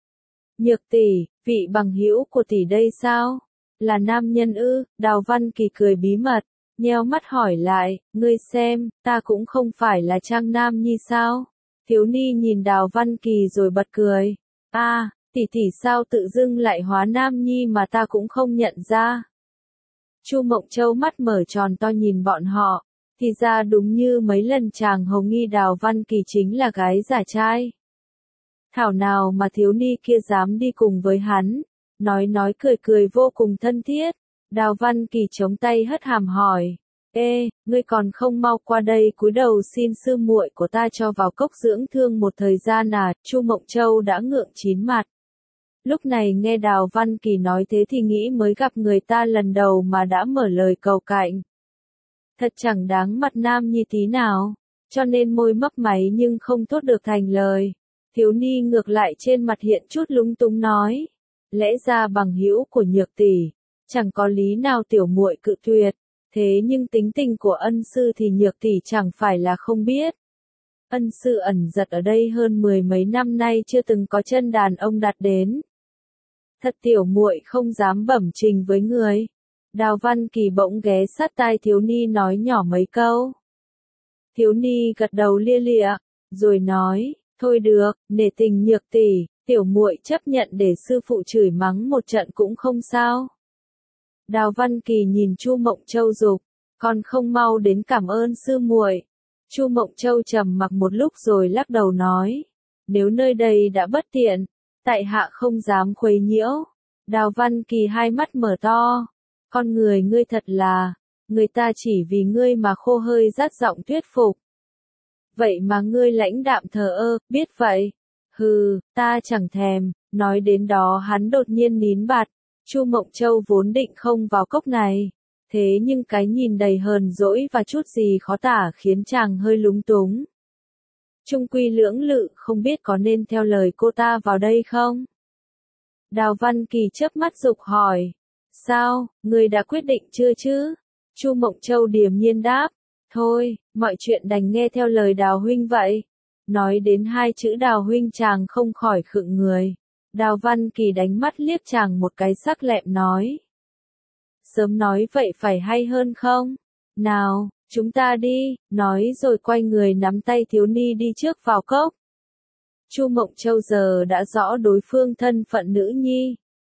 Nhược tỷ, vị bằng hữu của tỷ đây sao? Là nam nhân ư? Đào Văn Kỳ cười bí mật, nheo mắt hỏi lại, ngươi xem, ta cũng không phải là Trang Nam Nhi sao? Thiếu ni nhìn Đào Văn Kỳ rồi bật cười. Tỷ tỷ sao tự dưng lại hóa Nam Nhi mà ta cũng không nhận ra. Chu Mộng Châu mắt mở tròn to nhìn bọn họ, thì ra đúng như mấy lần chàng hồng nghi Đào Văn Kỳ chính là gái giả trai. Thảo nào mà thiếu ni kia dám đi cùng với hắn, nói cười cười vô cùng thân thiết. Đào Văn Kỳ chống tay hất hàm hỏi, ê, ngươi còn không mau qua đây cúi đầu xin sư muội của ta cho vào cốc dưỡng thương một thời gian à? Chu Mộng Châu đã ngượng chín mặt. Lúc này nghe Đào Văn Kỳ nói thế thì nghĩ mới gặp người ta lần đầu mà đã mở lời cầu cạnh. Thật chẳng đáng mặt nam nhi tí nào, cho nên môi mấp máy nhưng không thốt được thành lời. Thiếu ni ngược lại trên mặt hiện chút lúng túng nói, lẽ ra bằng hữu của Nhược tỷ, chẳng có lý nào tiểu muội cự tuyệt, thế nhưng tính tình của ân sư thì Nhược tỷ chẳng phải là không biết. Ân sư ẩn giật ở đây hơn 10 mấy năm nay chưa từng có chân đàn ông đặt đến. Thật tiểu muội không dám bẩm trình với người. Đào Văn Kỳ bỗng ghé sát tai thiếu ni nói nhỏ mấy câu. Thiếu ni gật đầu lia lịa, rồi nói, thôi được, nể tình Nhược tỷ, tiểu muội chấp nhận để sư phụ chửi mắng một trận cũng không sao. Đào Văn Kỳ nhìn Chu Mộng Châu dục, còn không mau đến cảm ơn sư muội. Chu Mộng Châu trầm mặc một lúc rồi lắc đầu nói, nếu nơi đây đã bất tiện, tại hạ không dám khuấy nhiễu. Đào Văn Kỳ hai mắt mở to, con người ngươi thật là, người ta chỉ vì ngươi mà khô hơi rát giọng thuyết phục. Vậy mà ngươi lãnh đạm thờ ơ, biết vậy? Hừ, ta chẳng thèm. Nói đến đó hắn đột nhiên nín bặt. Chu Mộng Châu vốn định không vào cốc này, thế nhưng cái nhìn đầy hờn dỗi và chút gì khó tả khiến chàng hơi lúng túng. Chung quy lưỡng lự không biết có nên theo lời cô ta vào đây không? Đào Văn Kỳ chớp mắt giục hỏi. Sao, ngươi đã quyết định chưa chứ? Chu Mộng Châu điềm nhiên đáp. Thôi, mọi chuyện đành nghe theo lời Đào huynh vậy. Nói đến hai chữ Đào huynh chàng không khỏi khựng người. Đào Văn Kỳ đánh mắt liếc chàng một cái sắc lẹm nói. Sớm nói vậy phải hay hơn không? Nào, chúng ta đi, nói rồi quay người nắm tay thiếu ni đi trước vào cốc. Chu Mộng Châu giờ đã rõ đối phương thân phận nữ nhi.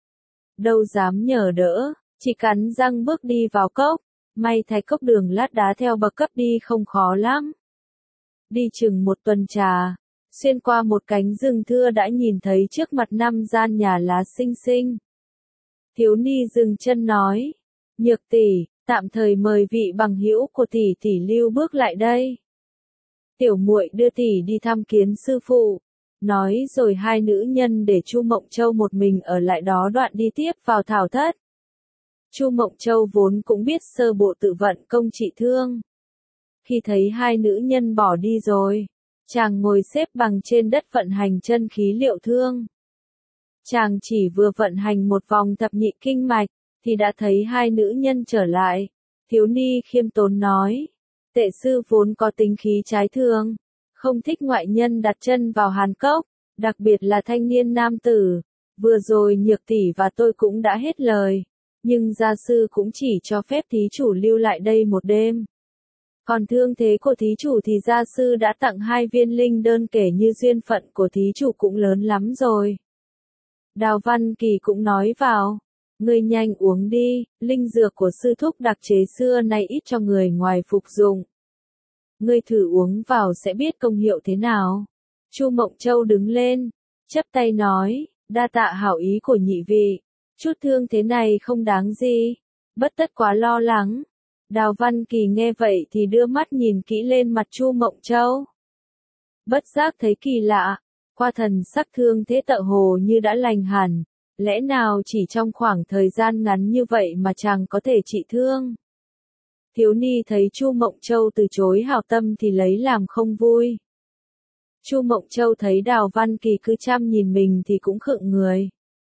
Đâu dám nhờ đỡ, chỉ cắn răng bước đi vào cốc. May thay cốc đường lát đá theo bậc cấp đi không khó lắm. Đi chừng một tuần trà, xuyên qua một cánh rừng thưa đã nhìn thấy trước mặt 5 gian nhà lá xinh xinh. Thiếu ni dừng chân nói, Nhược tỷ, tạm thời mời vị bằng hữu của tỷ tỷ lưu bước lại đây. Tiểu muội đưa tỷ đi thăm kiến sư phụ. Nói rồi hai nữ nhân để Chu Mộng Châu một mình ở lại đó đoạn đi tiếp vào thảo thất. Chu Mộng Châu vốn cũng biết sơ bộ tự vận công trị thương. Khi thấy hai nữ nhân bỏ đi rồi, chàng ngồi xếp bằng trên đất vận hành chân khí liệu thương. Chàng chỉ vừa vận hành một vòng thập nhị kinh mạch, thì đã thấy hai nữ nhân trở lại. Thiếu ni khiêm tốn nói, tệ sư vốn có tính khí trái thường, không thích ngoại nhân đặt chân vào Hàn Cốc, đặc biệt là thanh niên nam tử. Vừa rồi Nhược tỷ và tôi cũng đã hết lời, nhưng gia sư cũng chỉ cho phép thí chủ lưu lại đây một đêm. Còn thương thế của thí chủ thì gia sư đã tặng 2 viên linh đơn, kể như duyên phận của thí chủ cũng lớn lắm rồi. Đào Văn Kỳ cũng nói vào, ngươi nhanh uống đi, linh dược của sư thúc đặc chế xưa nay ít cho người ngoài phục dụng. Ngươi thử uống vào sẽ biết công hiệu thế nào. Chu Mộng Châu đứng lên, chắp tay nói, đa tạ hảo ý của nhị vị, chút thương thế này không đáng gì, bất tất quá lo lắng. Đào Văn Kỳ nghe vậy thì đưa mắt nhìn kỹ lên mặt Chu Mộng Châu. Bất giác thấy kỳ lạ, qua thần sắc thương thế tựa hồ như đã lành hẳn, lẽ nào chỉ trong khoảng thời gian ngắn như vậy mà chàng có thể trị thương? Thiếu ni thấy Chu Mộng Châu từ chối hảo tâm thì lấy làm không vui. Chu Mộng Châu thấy Đào Văn Kỳ cứ chăm nhìn mình thì cũng khựng người.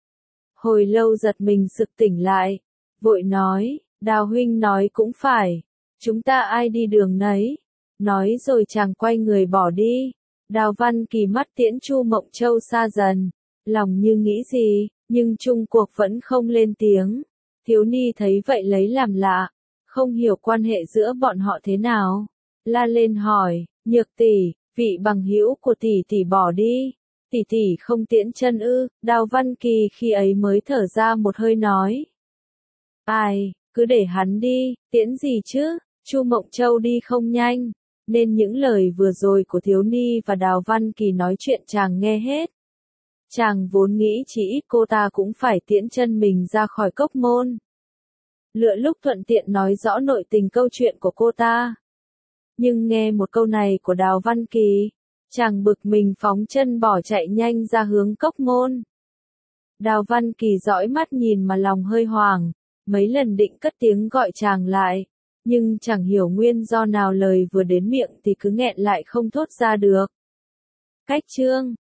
Hồi lâu giật mình sực tỉnh lại, vội nói, Đào huynh nói cũng phải, chúng ta ai đi đường nấy. Nói rồi chàng quay người bỏ đi. Đào Văn Kỳ mắt tiễn Chu Mộng Châu xa dần, lòng như nghĩ gì, nhưng chung cuộc vẫn không lên tiếng. Thiếu ni thấy vậy lấy làm lạ, không hiểu quan hệ giữa bọn họ thế nào. La lên hỏi, Nhược tỷ, vị bằng hữu của tỷ tỷ bỏ đi, tỷ tỷ không tiễn chân ư? Đào Văn Kỳ khi ấy mới thở ra một hơi nói, ai, cứ để hắn đi, tiễn gì chứ? Chu Mộng Châu đi không nhanh, nên những lời vừa rồi của thiếu ni và Đào Văn Kỳ nói chuyện chàng nghe hết. Chàng vốn nghĩ chỉ ít cô ta cũng phải tiễn chân mình ra khỏi cốc môn. Lựa lúc thuận tiện nói rõ nội tình câu chuyện của cô ta. Nhưng nghe một câu này của Đào Văn Kỳ, chàng bực mình phóng chân bỏ chạy nhanh ra hướng cốc môn. Đào Văn Kỳ dõi mắt nhìn mà lòng hơi hoảng, mấy lần định cất tiếng gọi chàng lại, nhưng chẳng hiểu nguyên do nào lời vừa đến miệng thì cứ nghẹn lại không thốt ra được. Cách chương